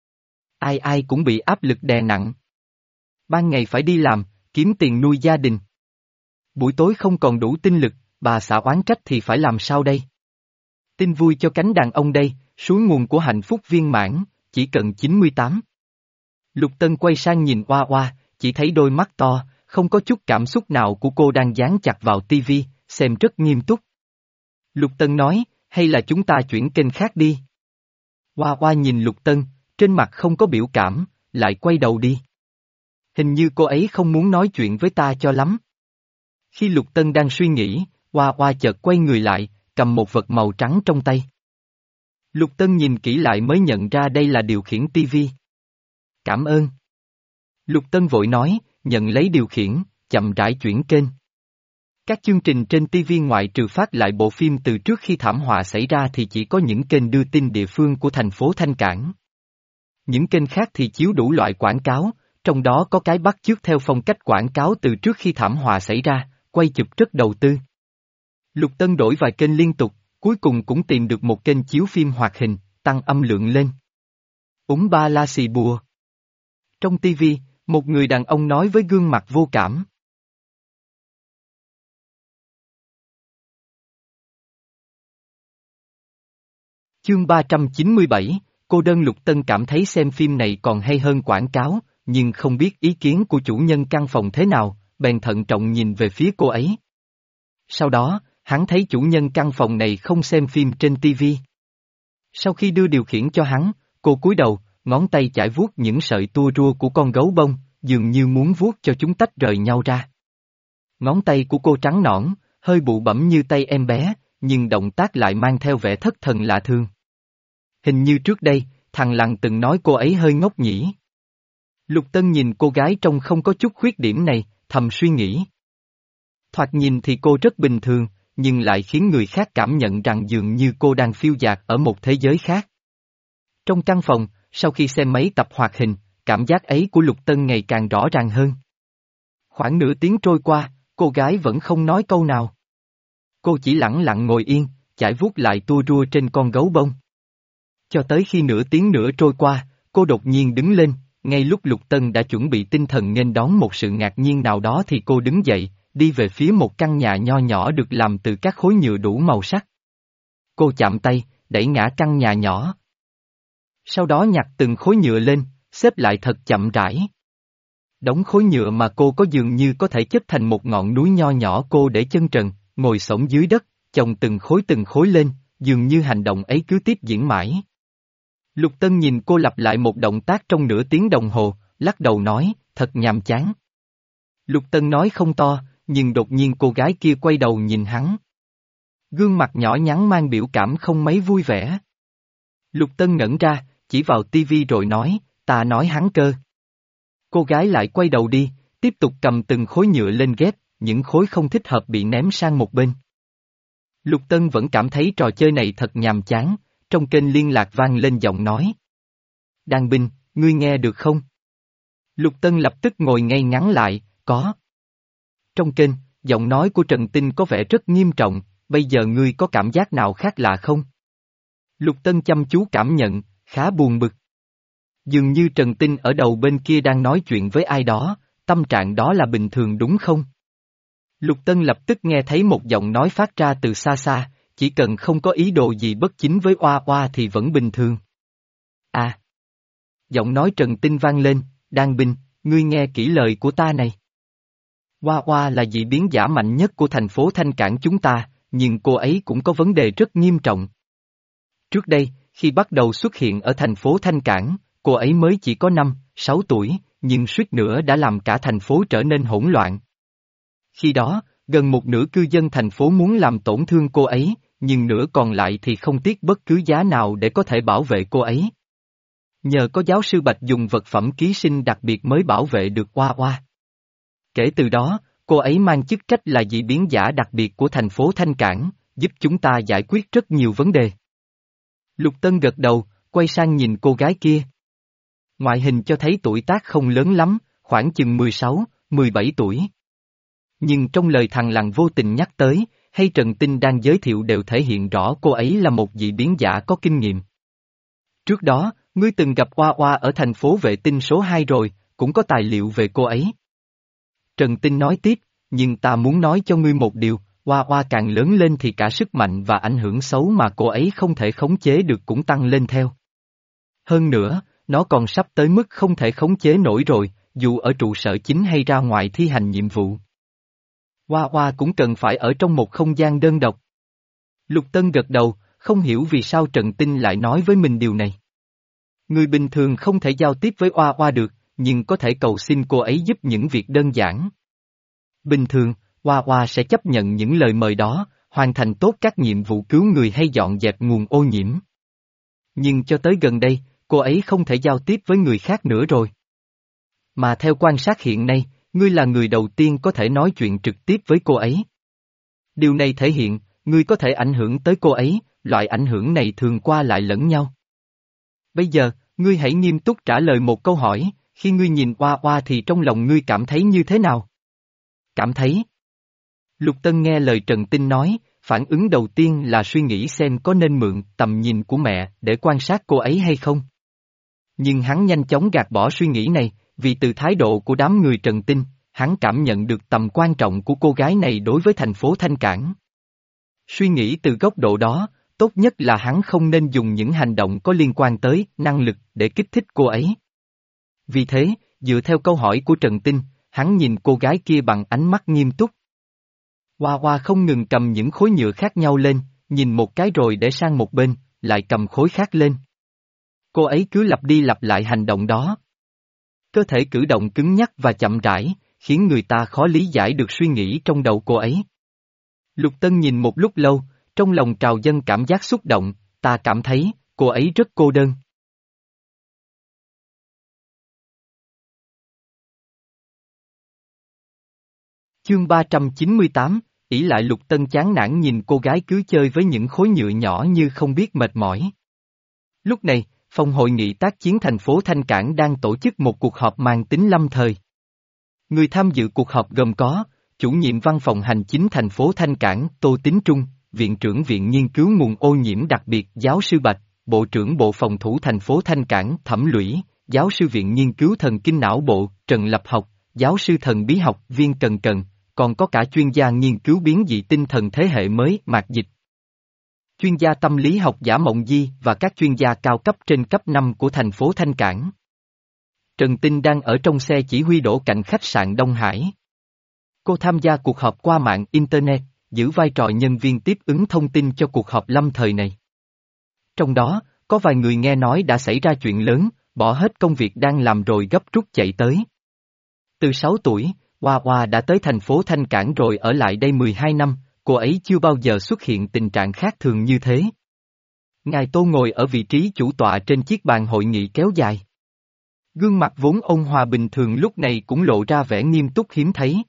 ai ai cũng bị áp lực đè nặng. Ban ngày phải đi làm, kiếm tiền nuôi gia đình. Buổi tối không còn đủ tinh lực, bà xã oán trách thì phải làm sao đây? Tin vui cho cánh đàn ông đây, suối nguồn của hạnh phúc viên mãn, chỉ cần chín mươi tám. Lục Tân quay sang nhìn Oa Oa, chỉ thấy đôi mắt to, không có chút cảm xúc nào của cô đang dán chặt vào tivi, xem rất nghiêm túc. Lục Tân nói, hay là chúng ta chuyển kênh khác đi. Oa Oa nhìn Lục Tân, trên mặt không có biểu cảm, lại quay đầu đi. Hình như cô ấy không muốn nói chuyện với ta cho lắm. Khi Lục Tân đang suy nghĩ, Oa Oa chợt quay người lại, cầm một vật màu trắng trong tay. Lục Tân nhìn kỹ lại mới nhận ra đây là điều khiển tivi. Cảm ơn. Lục Tân vội nói, nhận lấy điều khiển, chậm rãi chuyển kênh. Các chương trình trên tivi ngoại trừ phát lại bộ phim từ trước khi thảm họa xảy ra thì chỉ có những kênh đưa tin địa phương của thành phố Thanh Cảng. Những kênh khác thì chiếu đủ loại quảng cáo, trong đó có cái bắt chước theo phong cách quảng cáo từ trước khi thảm họa xảy ra, quay chụp rất đầu tư. Lục Tân đổi vài kênh liên tục, cuối cùng cũng tìm được một kênh chiếu phim hoạt hình, tăng âm lượng lên. Úng ba la xì bùa. Trong tivi, một người đàn ông nói với gương mặt vô cảm. Chương ba trăm chín mươi bảy, cô đơn. Lục Tân cảm thấy xem phim này còn hay hơn quảng cáo, nhưng không biết ý kiến của chủ nhân căn phòng thế nào, bèn thận trọng nhìn về phía cô ấy. Sau đó, hắn thấy chủ nhân căn phòng này không xem phim trên tivi. Sau khi đưa điều khiển cho hắn, cô cúi đầu, ngón tay chải vuốt những sợi tua rua của con gấu bông, dường như muốn vuốt cho chúng tách rời nhau ra. Ngón tay của cô trắng nõn, hơi bụ bẫm như tay em bé, nhưng động tác lại mang theo vẻ thất thần lạ thường. Hình như trước đây, thằng Lăng từng nói cô ấy hơi ngốc nhỉ. Lục Tân nhìn cô gái trông không có chút khuyết điểm này, thầm suy nghĩ. Thoạt nhìn thì cô rất bình thường, nhưng lại khiến người khác cảm nhận rằng dường như cô đang phiêu dạt ở một thế giới khác. Trong căn phòng, sau khi xem mấy tập hoạt hình, cảm giác ấy của Lục Tân ngày càng rõ ràng hơn. Khoảng nửa tiếng trôi qua, cô gái vẫn không nói câu nào. Cô chỉ lẳng lặng ngồi yên, chải vuốt lại tua rua trên con gấu bông. Cho tới khi nửa tiếng nữa trôi qua, cô đột nhiên đứng lên, ngay lúc Lục Tân đã chuẩn bị tinh thần nghênh đón một sự ngạc nhiên nào đó thì cô đứng dậy, đi về phía một căn nhà nho nhỏ được làm từ các khối nhựa đủ màu sắc. Cô chạm tay, đẩy ngã căn nhà nhỏ. Sau đó nhặt từng khối nhựa lên, xếp lại thật chậm rãi. Đống khối nhựa mà cô có dường như có thể chất thành một ngọn núi nho nhỏ. Cô để chân trần, ngồi xổm dưới đất, chồng từng khối từng khối lên, dường như hành động ấy cứ tiếp diễn mãi. Lục Tân nhìn cô lặp lại một động tác trong nửa tiếng đồng hồ, lắc đầu nói, thật nhàm chán. Lục Tân nói không to, nhưng đột nhiên cô gái kia quay đầu nhìn hắn. Gương mặt nhỏ nhắn mang biểu cảm không mấy vui vẻ. Lục Tân ngẩn ra, chỉ vào tivi rồi nói, ta nói hắn cơ. Cô gái lại quay đầu đi, tiếp tục cầm từng khối nhựa lên ghép, những khối không thích hợp bị ném sang một bên. Lục Tân vẫn cảm thấy trò chơi này thật nhàm chán, trong kênh liên lạc vang lên giọng nói. Đàn binh, ngươi nghe được không? Lục Tân lập tức ngồi ngay ngắn lại, có. Trong kênh, giọng nói của Trần Tinh có vẻ rất nghiêm trọng, bây giờ ngươi có cảm giác nào khác lạ không? Lục Tân chăm chú cảm nhận, khá buồn bực. Dường như Trần Tinh ở đầu bên kia đang nói chuyện với ai đó, tâm trạng đó là bình thường đúng không? Lục Tân lập tức nghe thấy một giọng nói phát ra từ xa xa, chỉ cần không có ý đồ gì bất chính với Oa Oa thì vẫn bình thường. À! Giọng nói Trần Tinh vang lên, Đan binh, ngươi nghe kỹ lời của ta này. Oa Oa là dị biến giả mạnh nhất của thành phố Thanh Cảng chúng ta, nhưng cô ấy cũng có vấn đề rất nghiêm trọng. Trước đây, khi bắt đầu xuất hiện ở thành phố Thanh Cảng, cô ấy mới chỉ có năm, sáu tuổi, nhưng suýt nữa đã làm cả thành phố trở nên hỗn loạn. Khi đó, gần một nửa cư dân thành phố muốn làm tổn thương cô ấy, nhưng nửa còn lại thì không tiếc bất cứ giá nào để có thể bảo vệ cô ấy. Nhờ có giáo sư Bạch dùng vật phẩm ký sinh đặc biệt mới bảo vệ được Hoa Hoa. Kể từ đó, cô ấy mang chức trách là dị biến giả đặc biệt của thành phố Thanh Cảng, giúp chúng ta giải quyết rất nhiều vấn đề. Lục Tân gật đầu, quay sang nhìn cô gái kia. Ngoại hình cho thấy tuổi tác không lớn lắm, khoảng chừng mười sáu, mười bảy tuổi. Nhưng trong lời thằng Lằn vô tình nhắc tới, hay Trần Tinh đang giới thiệu đều thể hiện rõ cô ấy là một dị biến giả có kinh nghiệm. Trước đó, ngươi từng gặp Hoa Hoa ở thành phố vệ tinh số hai rồi, cũng có tài liệu về cô ấy. Trần Tinh nói tiếp, nhưng ta muốn nói cho ngươi một điều, Hoa Hoa càng lớn lên thì cả sức mạnh và ảnh hưởng xấu mà cô ấy không thể khống chế được cũng tăng lên theo. Hơn nữa, nó còn sắp tới mức không thể khống chế nổi rồi, dù ở trụ sở chính hay ra ngoài thi hành nhiệm vụ. Hoa Hoa cũng cần phải ở trong một không gian đơn độc. Lục Tân gật đầu, không hiểu vì sao Trần Tinh lại nói với mình điều này. Người bình thường không thể giao tiếp với Hoa Hoa được, nhưng có thể cầu xin cô ấy giúp những việc đơn giản. Bình thường, Hoa Hoa sẽ chấp nhận những lời mời đó, hoàn thành tốt các nhiệm vụ cứu người hay dọn dẹp nguồn ô nhiễm. Nhưng cho tới gần đây, cô ấy không thể giao tiếp với người khác nữa rồi. Mà theo quan sát hiện nay, ngươi là người đầu tiên có thể nói chuyện trực tiếp với cô ấy. Điều này thể hiện, ngươi có thể ảnh hưởng tới cô ấy, loại ảnh hưởng này thường qua lại lẫn nhau. Bây giờ, ngươi hãy nghiêm túc trả lời một câu hỏi, khi ngươi nhìn Hoa Hoa thì trong lòng ngươi cảm thấy như thế nào? Cảm thấy. Lục Tân nghe lời Trần Tinh nói, phản ứng đầu tiên là suy nghĩ xem có nên mượn tầm nhìn của mẹ để quan sát cô ấy hay không. Nhưng hắn nhanh chóng gạt bỏ suy nghĩ này, vì từ thái độ của đám người Trần Tinh, hắn cảm nhận được tầm quan trọng của cô gái này đối với thành phố Thanh Cảng. Suy nghĩ từ góc độ đó, tốt nhất là hắn không nên dùng những hành động có liên quan tới năng lực để kích thích cô ấy. Vì thế, dựa theo câu hỏi của Trần Tinh, hắn nhìn cô gái kia bằng ánh mắt nghiêm túc. Hoa Hoa không ngừng cầm những khối nhựa khác nhau lên, nhìn một cái rồi để sang một bên, lại cầm khối khác lên. Cô ấy cứ lặp đi lặp lại hành động đó. Cơ thể cử động cứng nhắc và chậm rãi, khiến người ta khó lý giải được suy nghĩ trong đầu cô ấy. Lục Tân nhìn một lúc lâu, trong lòng trào dâng cảm giác xúc động, ta cảm thấy, cô ấy rất cô đơn. Chương ba trăm chín mươi tám, ỷ lại Lục Tân chán nản nhìn cô gái cứ chơi với những khối nhựa nhỏ như không biết mệt mỏi. Lúc này, phòng hội nghị tác chiến thành phố Thanh Cảng đang tổ chức một cuộc họp mang tính lâm thời. Người tham dự cuộc họp gồm có, chủ nhiệm văn phòng hành chính thành phố Thanh Cảng Tô Tín Trung, viện trưởng viện nghiên cứu nguồn ô nhiễm đặc biệt giáo sư Bạch, bộ trưởng bộ phòng thủ thành phố Thanh Cảng Thẩm Lũy, giáo sư viện nghiên cứu thần kinh não bộ Trần Lập Học, giáo sư thần bí học Viên Cần Cần, còn có cả chuyên gia nghiên cứu biến dị tinh thần thế hệ mới Mạc Dịch. Chuyên gia tâm lý học Giả Mộng Di và các chuyên gia cao cấp trên cấp năm của thành phố Thanh Cảng. Trần Tinh đang ở trong xe chỉ huy đổ cạnh khách sạn Đông Hải. Cô tham gia cuộc họp qua mạng Internet, giữ vai trò nhân viên tiếp ứng thông tin cho cuộc họp lâm thời này. Trong đó, có vài người nghe nói đã xảy ra chuyện lớn, bỏ hết công việc đang làm rồi gấp rút chạy tới. Từ sáu tuổi, Hoa Hoa đã tới thành phố Thanh Cảng rồi ở lại đây mười hai năm, cô ấy chưa bao giờ xuất hiện tình trạng khác thường như thế. Ngài Tô ngồi ở vị trí chủ tọa trên chiếc bàn hội nghị kéo dài. Gương mặt vốn ôn hòa bình thường lúc này cũng lộ ra vẻ nghiêm túc hiếm thấy.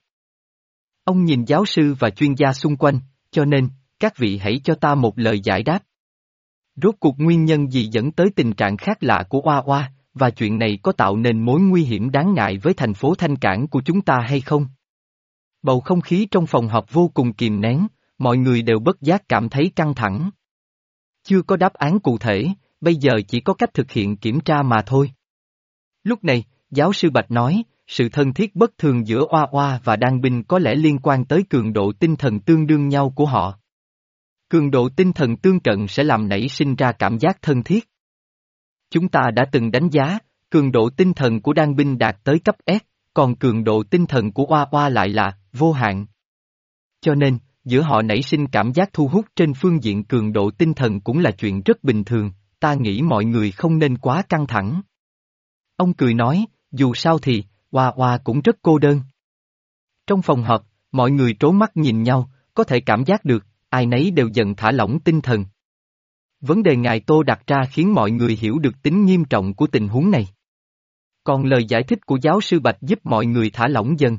Ông nhìn giáo sư và chuyên gia xung quanh, cho nên, các vị hãy cho ta một lời giải đáp. Rốt cuộc nguyên nhân gì dẫn tới tình trạng khác lạ của Hoa Hoa, và chuyện này có tạo nên mối nguy hiểm đáng ngại với thành phố Thanh Cảng của chúng ta hay không? Bầu không khí trong phòng họp vô cùng kìm nén, mọi người đều bất giác cảm thấy căng thẳng. Chưa có đáp án cụ thể, bây giờ chỉ có cách thực hiện kiểm tra mà thôi. Lúc này, giáo sư Bạch nói, sự thân thiết bất thường giữa Hoa Hoa và Đan Binh có lẽ liên quan tới cường độ tinh thần tương đương nhau của họ. Cường độ tinh thần tương cận sẽ làm nảy sinh ra cảm giác thân thiết. Chúng ta đã từng đánh giá, cường độ tinh thần của Đan Binh đạt tới cấp S, còn cường độ tinh thần của Hoa Hoa lại là vô hạn. Cho nên, giữa họ nảy sinh cảm giác thu hút trên phương diện cường độ tinh thần cũng là chuyện rất bình thường, ta nghĩ mọi người không nên quá căng thẳng. Ông cười nói, dù sao thì, Hoa Hoa cũng rất cô đơn. Trong phòng họp, mọi người trố mắt nhìn nhau, có thể cảm giác được, ai nấy đều dần thả lỏng tinh thần. Vấn đề ngài Tô đặt ra khiến mọi người hiểu được tính nghiêm trọng của tình huống này. Còn lời giải thích của giáo sư Bạch giúp mọi người thả lỏng dần.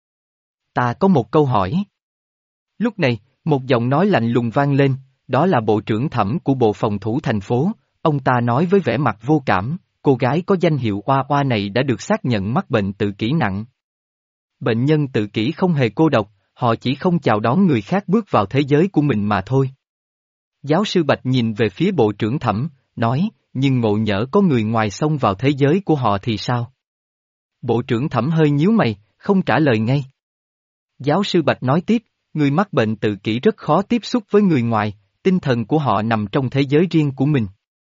Ta có một câu hỏi. Lúc này, một giọng nói lạnh lùng vang lên, đó là bộ trưởng thẩm của bộ phòng thủ thành phố, ông ta nói với vẻ mặt vô cảm, cô gái có danh hiệu Hoa Hoa này đã được xác nhận mắc bệnh tự kỷ nặng. Bệnh nhân tự kỷ không hề cô độc, họ chỉ không chào đón người khác bước vào thế giới của mình mà thôi. Giáo sư Bạch nhìn về phía bộ trưởng thẩm, nói, nhưng ngộ nhỡ có người ngoài xông vào thế giới của họ thì sao? Bộ trưởng thẩm hơi nhíu mày, không trả lời ngay. Giáo sư Bạch nói tiếp, người mắc bệnh tự kỷ rất khó tiếp xúc với người ngoài, tinh thần của họ nằm trong thế giới riêng của mình.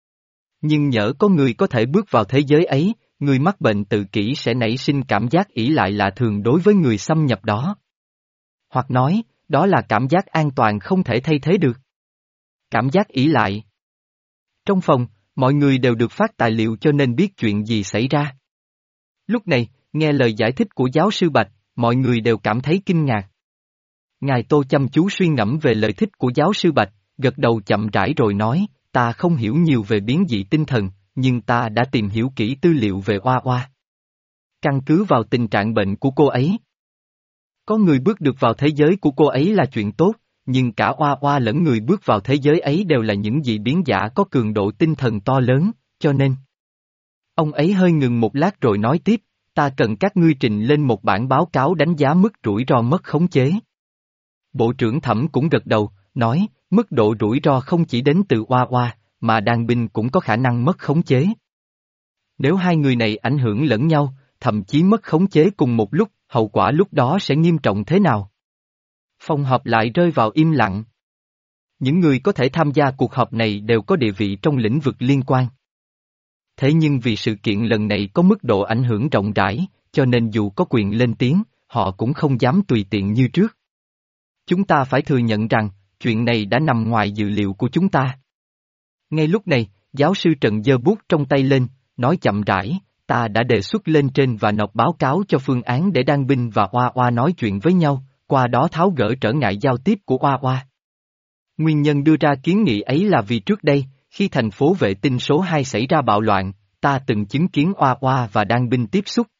Nhưng nhỡ có người có thể bước vào thế giới ấy, người mắc bệnh tự kỷ sẽ nảy sinh cảm giác ỷ lại lạ thường đối với người xâm nhập đó. Hoặc nói, đó là cảm giác an toàn không thể thay thế được. Cảm giác ỷ lại. Trong phòng, mọi người đều được phát tài liệu cho nên biết chuyện gì xảy ra. Lúc này, nghe lời giải thích của giáo sư Bạch, mọi người đều cảm thấy kinh ngạc. Ngài Tô chăm chú suy ngẫm về lời thích của giáo sư Bạch, gật đầu chậm rãi rồi nói, ta không hiểu nhiều về biến dị tinh thần, nhưng ta đã tìm hiểu kỹ tư liệu về Hoa Hoa. Căn cứ vào tình trạng bệnh của cô ấy. Có người bước được vào thế giới của cô ấy là chuyện tốt, nhưng cả Hoa Hoa lẫn người bước vào thế giới ấy đều là những dị biến giả có cường độ tinh thần to lớn, cho nên. Ông ấy hơi ngừng một lát rồi nói tiếp, ta cần các ngươi trình lên một bản báo cáo đánh giá mức rủi ro mất khống chế. Bộ trưởng thẩm cũng gật đầu, nói, mức độ rủi ro không chỉ đến từ Hoa Hoa, mà Đan Binh cũng có khả năng mất khống chế. Nếu hai người này ảnh hưởng lẫn nhau, thậm chí mất khống chế cùng một lúc, hậu quả lúc đó sẽ nghiêm trọng thế nào? Phòng họp lại rơi vào im lặng. Những người có thể tham gia cuộc họp này đều có địa vị trong lĩnh vực liên quan. Thế nhưng vì sự kiện lần này có mức độ ảnh hưởng rộng rãi, cho nên dù có quyền lên tiếng, họ cũng không dám tùy tiện như trước. Chúng ta phải thừa nhận rằng, chuyện này đã nằm ngoài dự liệu của chúng ta. Ngay lúc này, giáo sư Trần giơ bút trong tay lên, nói chậm rãi, ta đã đề xuất lên trên và nộp báo cáo cho phương án để Đan Binh và Hoa Hoa nói chuyện với nhau, qua đó tháo gỡ trở ngại giao tiếp của Hoa Hoa. Nguyên nhân đưa ra kiến nghị ấy là vì trước đây, khi thành phố vệ tinh số hai xảy ra bạo loạn, ta từng chứng kiến Hoa Hoa và Đan Binh tiếp xúc.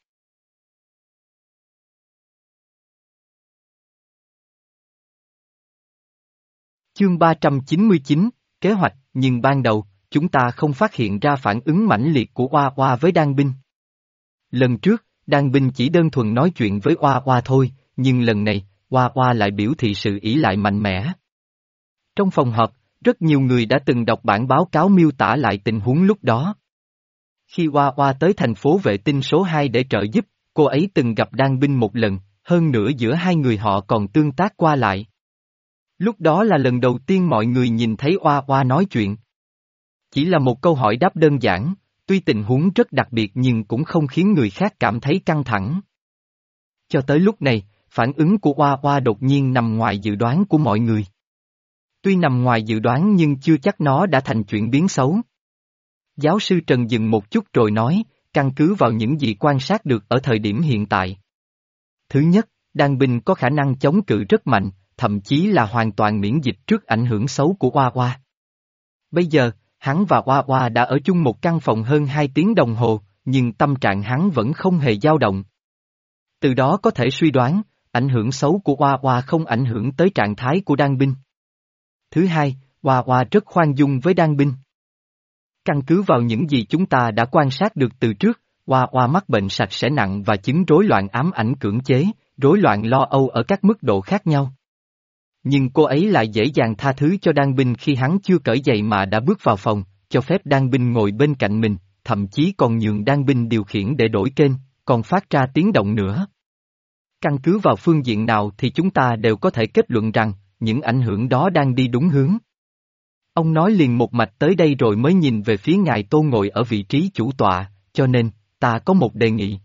Chương ba trăm chín mươi chín, Kế hoạch, nhưng ban đầu, chúng ta không phát hiện ra phản ứng mãnh liệt của Hoa Hoa với Đan Binh. Lần trước, Đan Binh chỉ đơn thuần nói chuyện với Hoa Hoa thôi, nhưng lần này, Hoa Hoa lại biểu thị sự ỷ lại mạnh mẽ. Trong phòng họp, rất nhiều người đã từng đọc bản báo cáo miêu tả lại tình huống lúc đó. Khi Hoa Hoa tới thành phố vệ tinh số hai để trợ giúp, cô ấy từng gặp Đan Binh một lần, hơn nữa giữa hai người họ còn tương tác qua lại. Lúc đó là lần đầu tiên mọi người nhìn thấy Hoa Hoa nói chuyện. Chỉ là một câu hỏi đáp đơn giản, tuy tình huống rất đặc biệt nhưng cũng không khiến người khác cảm thấy căng thẳng. Cho tới lúc này, phản ứng của Hoa Hoa đột nhiên nằm ngoài dự đoán của mọi người. Tuy nằm ngoài dự đoán nhưng chưa chắc nó đã thành chuyện biến xấu. Giáo sư Trần dừng một chút rồi nói, căn cứ vào những gì quan sát được ở thời điểm hiện tại. Thứ nhất, Đan Binh có khả năng chống cự rất mạnh, thậm chí là hoàn toàn miễn dịch trước ảnh hưởng xấu của Hoa Hoa. Bây giờ, hắn và Hoa Hoa đã ở chung một căn phòng hơn hai tiếng đồng hồ, nhưng tâm trạng hắn vẫn không hề dao động. Từ đó có thể suy đoán, ảnh hưởng xấu của Hoa Hoa không ảnh hưởng tới trạng thái của Đan Binh. Thứ hai, Hoa Hoa rất khoan dung với Đan Binh. Căn cứ vào những gì chúng ta đã quan sát được từ trước, Hoa Hoa mắc bệnh sạch sẽ nặng và chứng rối loạn ám ảnh cưỡng chế, rối loạn lo âu ở các mức độ khác nhau. Nhưng cô ấy lại dễ dàng tha thứ cho Đan Binh khi hắn chưa cởi giày mà đã bước vào phòng, cho phép Đan Binh ngồi bên cạnh mình, thậm chí còn nhường Đan Binh điều khiển để đổi kênh, còn phát ra tiếng động nữa. Căn cứ vào phương diện nào thì chúng ta đều có thể kết luận rằng, những ảnh hưởng đó đang đi đúng hướng. Ông nói liền một mạch tới đây rồi mới nhìn về phía ngài Tô ngồi ở vị trí chủ tọa, cho nên, ta có một đề nghị.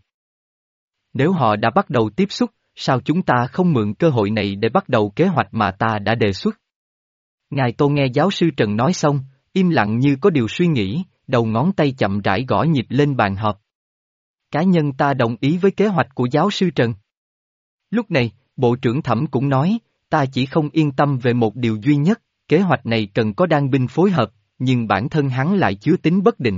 Nếu họ đã bắt đầu tiếp xúc, sao chúng ta không mượn cơ hội này để bắt đầu kế hoạch mà ta đã đề xuất? Ngài Tô nghe giáo sư Trần nói xong, im lặng như có điều suy nghĩ, đầu ngón tay chậm rãi gõ nhịp lên bàn họp. cá nhân ta đồng ý với kế hoạch của giáo sư Trần. Lúc này, Bộ trưởng Thẩm cũng nói, ta chỉ không yên tâm về một điều duy nhất, kế hoạch này cần có đan binh phối hợp, nhưng bản thân hắn lại chứa tính bất định.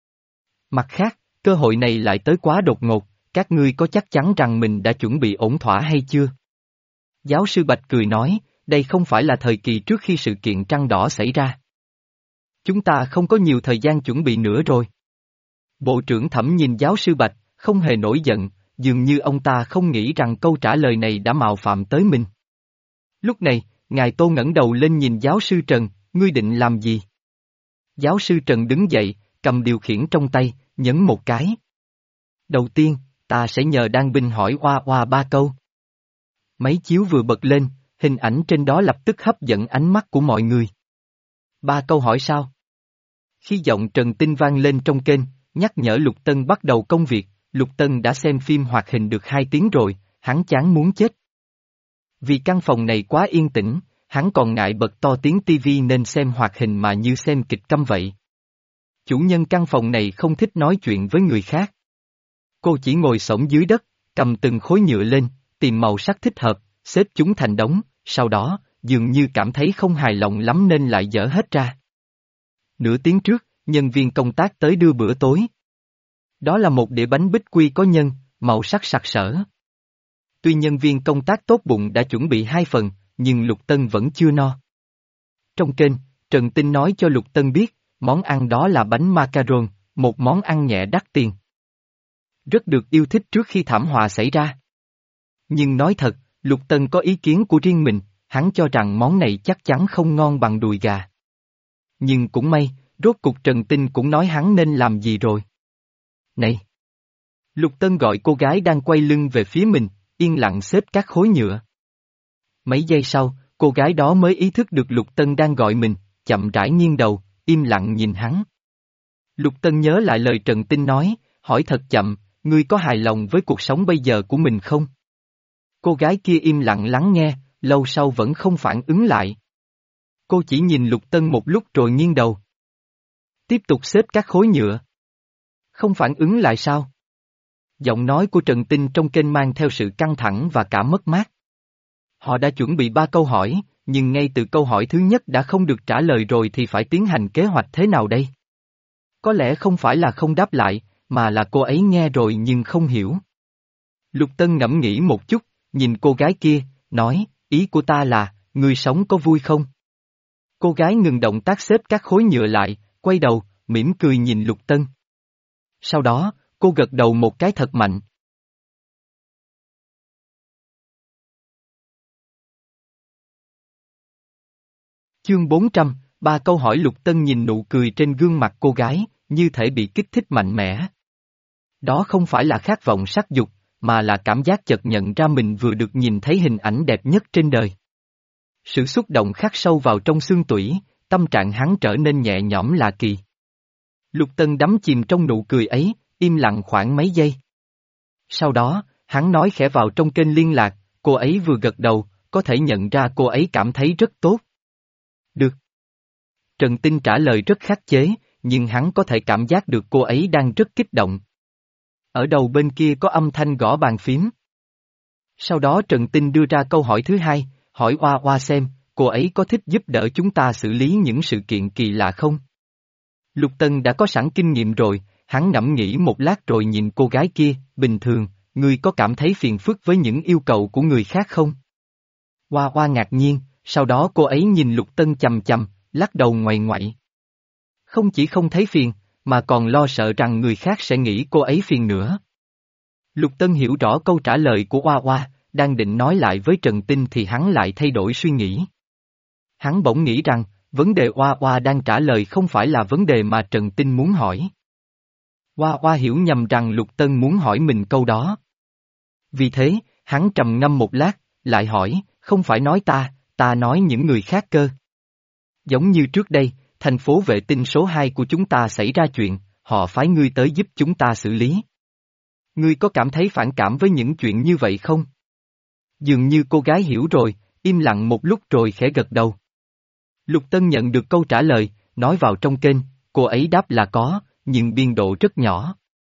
Mặt khác, cơ hội này lại tới quá đột ngột, các ngươi có chắc chắn rằng mình đã chuẩn bị ổn thỏa hay chưa? Giáo sư Bạch cười nói, đây không phải là thời kỳ trước khi sự kiện trăng đỏ xảy ra. Chúng ta không có nhiều thời gian chuẩn bị nữa rồi. Bộ trưởng Thẩm nhìn giáo sư Bạch, không hề nổi giận, dường như ông ta không nghĩ rằng câu trả lời này đã mạo phạm tới mình. Lúc này, ngài Tô ngẩng đầu lên nhìn giáo sư Trần, ngươi định làm gì? Giáo sư Trần đứng dậy, cầm điều khiển trong tay, nhấn một cái. Đầu tiên, ta sẽ nhờ đan binh hỏi oa oa ba câu. Máy chiếu vừa bật lên, hình ảnh trên đó lập tức hấp dẫn ánh mắt của mọi người. Ba câu hỏi sao? Khi giọng Trần Tinh vang lên trong kênh, nhắc nhở Lục Tân bắt đầu công việc, Lục Tân đã xem phim hoạt hình được hai tiếng rồi, hắn chán muốn chết. Vì căn phòng này quá yên tĩnh, hắn còn ngại bật to tiếng tivi nên xem hoạt hình mà như xem kịch câm vậy. Chủ nhân căn phòng này không thích nói chuyện với người khác. Cô chỉ ngồi xổm dưới đất, cầm từng khối nhựa lên, tìm màu sắc thích hợp, xếp chúng thành đống, sau đó, dường như cảm thấy không hài lòng lắm nên lại dỡ hết ra. Nửa tiếng trước, nhân viên công tác tới đưa bữa tối. Đó là một đĩa bánh bích quy có nhân, màu sắc sặc sỡ. Tuy nhân viên công tác tốt bụng đã chuẩn bị hai phần, nhưng Lục Tân vẫn chưa no. Trong kênh, Trần Tinh nói cho Lục Tân biết, món ăn đó là bánh macaron, một món ăn nhẹ đắt tiền. Rất được yêu thích trước khi thảm họa xảy ra. Nhưng nói thật, Lục Tân có ý kiến của riêng mình, hắn cho rằng món này chắc chắn không ngon bằng đùi gà. Nhưng cũng may, rốt cục Trần Tinh cũng nói hắn nên làm gì rồi. Này! Lục Tân gọi cô gái đang quay lưng về phía mình, yên lặng xếp các khối nhựa. Mấy giây sau, cô gái đó mới ý thức được Lục Tân đang gọi mình, chậm rãi nghiêng đầu, im lặng nhìn hắn. Lục Tân nhớ lại lời Trần Tinh nói, hỏi thật chậm, ngươi có hài lòng với cuộc sống bây giờ của mình không? Cô gái kia im lặng lắng nghe, lâu sau vẫn không phản ứng lại. Cô chỉ nhìn Lục Tân một lúc rồi nghiêng đầu. Tiếp tục xếp các khối nhựa. Không phản ứng lại sao? Giọng nói của Trần Tinh trong kênh mang theo sự căng thẳng và cả mất mát. Họ đã chuẩn bị ba câu hỏi, nhưng ngay từ câu hỏi thứ nhất đã không được trả lời rồi thì phải tiến hành kế hoạch thế nào đây? Có lẽ không phải là không đáp lại, mà là cô ấy nghe rồi nhưng không hiểu. Lục Tân ngẫm nghĩ một chút, nhìn cô gái kia, nói, ý của ta là, người sống có vui không? Cô gái ngừng động tác xếp các khối nhựa lại, quay đầu, mỉm cười nhìn Lục Tân. Sau đó, cô gật đầu một cái thật mạnh. Chương bốn trăm, ba câu hỏi. Lục Tân nhìn nụ cười trên gương mặt cô gái, như thể bị kích thích mạnh mẽ. Đó không phải là khát vọng sắc dục, mà là cảm giác chợt nhận ra mình vừa được nhìn thấy hình ảnh đẹp nhất trên đời. Sự xúc động khắc sâu vào trong xương tủy, tâm trạng hắn trở nên nhẹ nhõm lạ kỳ. Lục Tân đắm chìm trong nụ cười ấy, im lặng khoảng mấy giây. Sau đó, hắn nói khẽ vào trong kênh liên lạc, cô ấy vừa gật đầu, có thể nhận ra cô ấy cảm thấy rất tốt. Được. Trần Tinh trả lời rất khắc chế, nhưng hắn có thể cảm giác được cô ấy đang rất kích động. Ở đầu bên kia có âm thanh gõ bàn phím. Sau đó Trần Tinh đưa ra câu hỏi thứ hai, hỏi Oa Oa xem, cô ấy có thích giúp đỡ chúng ta xử lý những sự kiện kỳ lạ không? Lục Tân đã có sẵn kinh nghiệm rồi, hắn ngẫm nghĩ một lát rồi nhìn cô gái kia, bình thường, ngươi có cảm thấy phiền phức với những yêu cầu của người khác không? Oa Oa ngạc nhiên, sau đó cô ấy nhìn Lục Tân chằm chằm, lắc đầu ngoại ngoại. Không chỉ không thấy phiền, mà còn lo sợ rằng người khác sẽ nghĩ cô ấy phiền nữa. Lục Tân hiểu rõ câu trả lời của Oa Oa, đang định nói lại với Trần Tinh thì hắn lại thay đổi suy nghĩ. Hắn bỗng nghĩ rằng, vấn đề Oa Oa đang trả lời không phải là vấn đề mà Trần Tinh muốn hỏi. Oa Oa hiểu nhầm rằng Lục Tân muốn hỏi mình câu đó. Vì thế, hắn trầm ngâm một lát, lại hỏi, không phải nói ta, ta nói những người khác cơ. Giống như trước đây, thành phố vệ tinh số hai của chúng ta xảy ra chuyện, họ phái ngươi tới giúp chúng ta xử lý. Ngươi có cảm thấy phản cảm với những chuyện như vậy không? Dường như cô gái hiểu rồi, im lặng một lúc rồi khẽ gật đầu. Lục Tân nhận được câu trả lời, nói vào trong kênh, cô ấy đáp là có, nhưng biên độ rất nhỏ.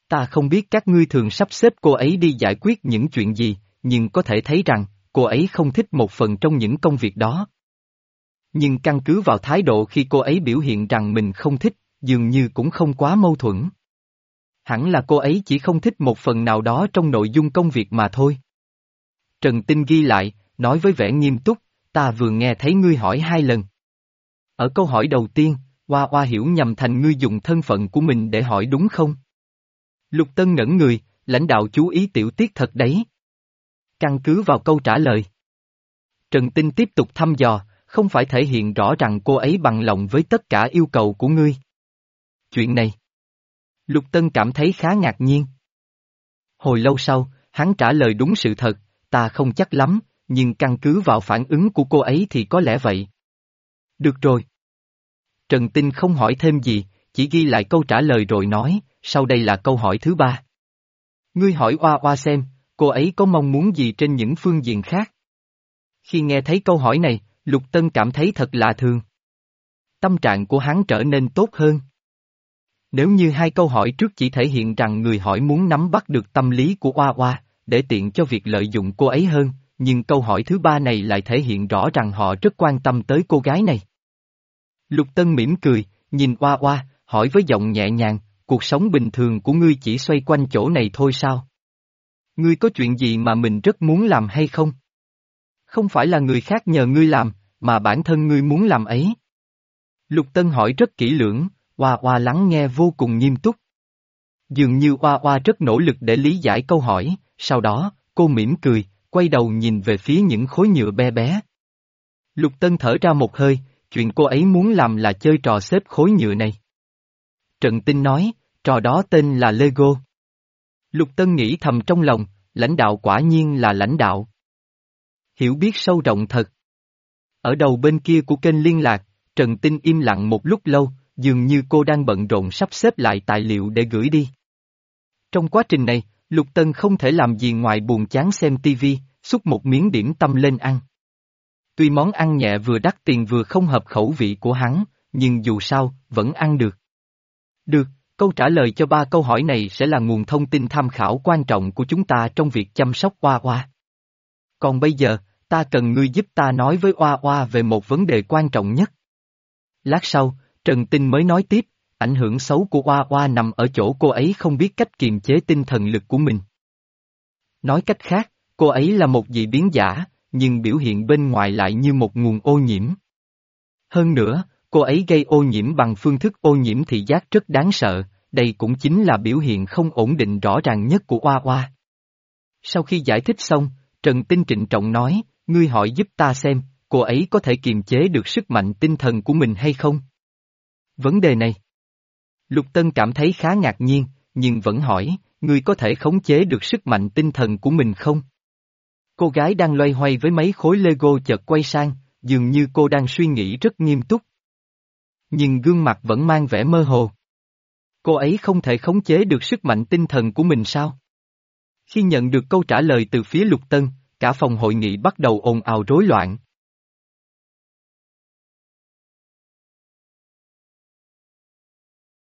Ta không biết các ngươi thường sắp xếp cô ấy đi giải quyết những chuyện gì, nhưng có thể thấy rằng, cô ấy không thích một phần trong những công việc đó. Nhưng căn cứ vào thái độ khi cô ấy biểu hiện rằng mình không thích, dường như cũng không quá mâu thuẫn. Hẳn là cô ấy chỉ không thích một phần nào đó trong nội dung công việc mà thôi. Trần Tinh ghi lại, nói với vẻ nghiêm túc, ta vừa nghe thấy ngươi hỏi hai lần. Ở câu hỏi đầu tiên, Hoa Hoa hiểu nhầm thành ngươi dùng thân phận của mình để hỏi đúng không? Lục Tân ngẩn người, lãnh đạo chú ý tiểu tiết thật đấy. Căn cứ vào câu trả lời. Trần Tinh tiếp tục thăm dò, không phải thể hiện rõ rằng cô ấy bằng lòng với tất cả yêu cầu của ngươi. Chuyện này. Lục Tân cảm thấy khá ngạc nhiên. Hồi lâu sau, hắn trả lời đúng sự thật, ta không chắc lắm, nhưng căn cứ vào phản ứng của cô ấy thì có lẽ vậy. Được rồi. Trần Tinh không hỏi thêm gì, chỉ ghi lại câu trả lời rồi nói, sau đây là câu hỏi thứ ba. Ngươi hỏi Oa Oa xem, cô ấy có mong muốn gì trên những phương diện khác? Khi nghe thấy câu hỏi này, Lục Tân cảm thấy thật lạ thường. Tâm trạng của hắn trở nên tốt hơn. Nếu như hai câu hỏi trước chỉ thể hiện rằng người hỏi muốn nắm bắt được tâm lý của Oa Oa, để tiện cho việc lợi dụng cô ấy hơn, nhưng câu hỏi thứ ba này lại thể hiện rõ rằng họ rất quan tâm tới cô gái này. Lục Tân mỉm cười, nhìn Oa Oa, hỏi với giọng nhẹ nhàng, cuộc sống bình thường của ngươi chỉ xoay quanh chỗ này thôi sao? Ngươi có chuyện gì mà mình rất muốn làm hay không? Không phải là người khác nhờ ngươi làm, mà bản thân ngươi muốn làm ấy. Lục Tân hỏi rất kỹ lưỡng, Oa Oa lắng nghe vô cùng nghiêm túc. Dường như Oa Oa rất nỗ lực để lý giải câu hỏi, sau đó, cô mỉm cười, quay đầu nhìn về phía những khối nhựa be bé. Lục Tân thở ra một hơi, chuyện cô ấy muốn làm là chơi trò xếp khối nhựa này. Trần Tinh nói, trò đó tên là Lego. Lục Tân nghĩ thầm trong lòng, lãnh đạo quả nhiên là lãnh đạo. Hiểu biết sâu rộng thật. Ở đầu bên kia của kênh liên lạc, Trần Tinh im lặng một lúc lâu, dường như cô đang bận rộn sắp xếp lại tài liệu để gửi đi. Trong quá trình này, Lục Tân không thể làm gì ngoài buồn chán xem tivi, xúc một miếng điểm tâm lên ăn. Tuy món ăn nhẹ vừa đắt tiền vừa không hợp khẩu vị của hắn, nhưng dù sao, vẫn ăn được. Được, câu trả lời cho ba câu hỏi này sẽ là nguồn thông tin tham khảo quan trọng của chúng ta trong việc chăm sóc Oa Oa. Còn bây giờ, ta cần ngươi giúp ta nói với Oa Oa về một vấn đề quan trọng nhất. Lát sau, Trần Tinh mới nói tiếp, ảnh hưởng xấu của Oa Oa nằm ở chỗ cô ấy không biết cách kiềm chế tinh thần lực của mình. Nói cách khác, cô ấy là một dị biến giả, nhưng biểu hiện bên ngoài lại như một nguồn ô nhiễm. Hơn nữa, cô ấy gây ô nhiễm bằng phương thức ô nhiễm thị giác rất đáng sợ, đây cũng chính là biểu hiện không ổn định rõ ràng nhất của Oa Oa. Sau khi giải thích xong, Trần Tinh trịnh trọng nói, ngươi hỏi giúp ta xem, cô ấy có thể kiềm chế được sức mạnh tinh thần của mình hay không? Vấn đề này. Lục Tân cảm thấy khá ngạc nhiên, nhưng vẫn hỏi, ngươi có thể khống chế được sức mạnh tinh thần của mình không? Cô gái đang loay hoay với mấy khối Lego chợt quay sang, dường như cô đang suy nghĩ rất nghiêm túc. Nhưng gương mặt vẫn mang vẻ mơ hồ. Cô ấy không thể khống chế được sức mạnh tinh thần của mình sao? Khi nhận được câu trả lời từ phía Lục Tân, cả phòng hội nghị bắt đầu ồn ào rối loạn,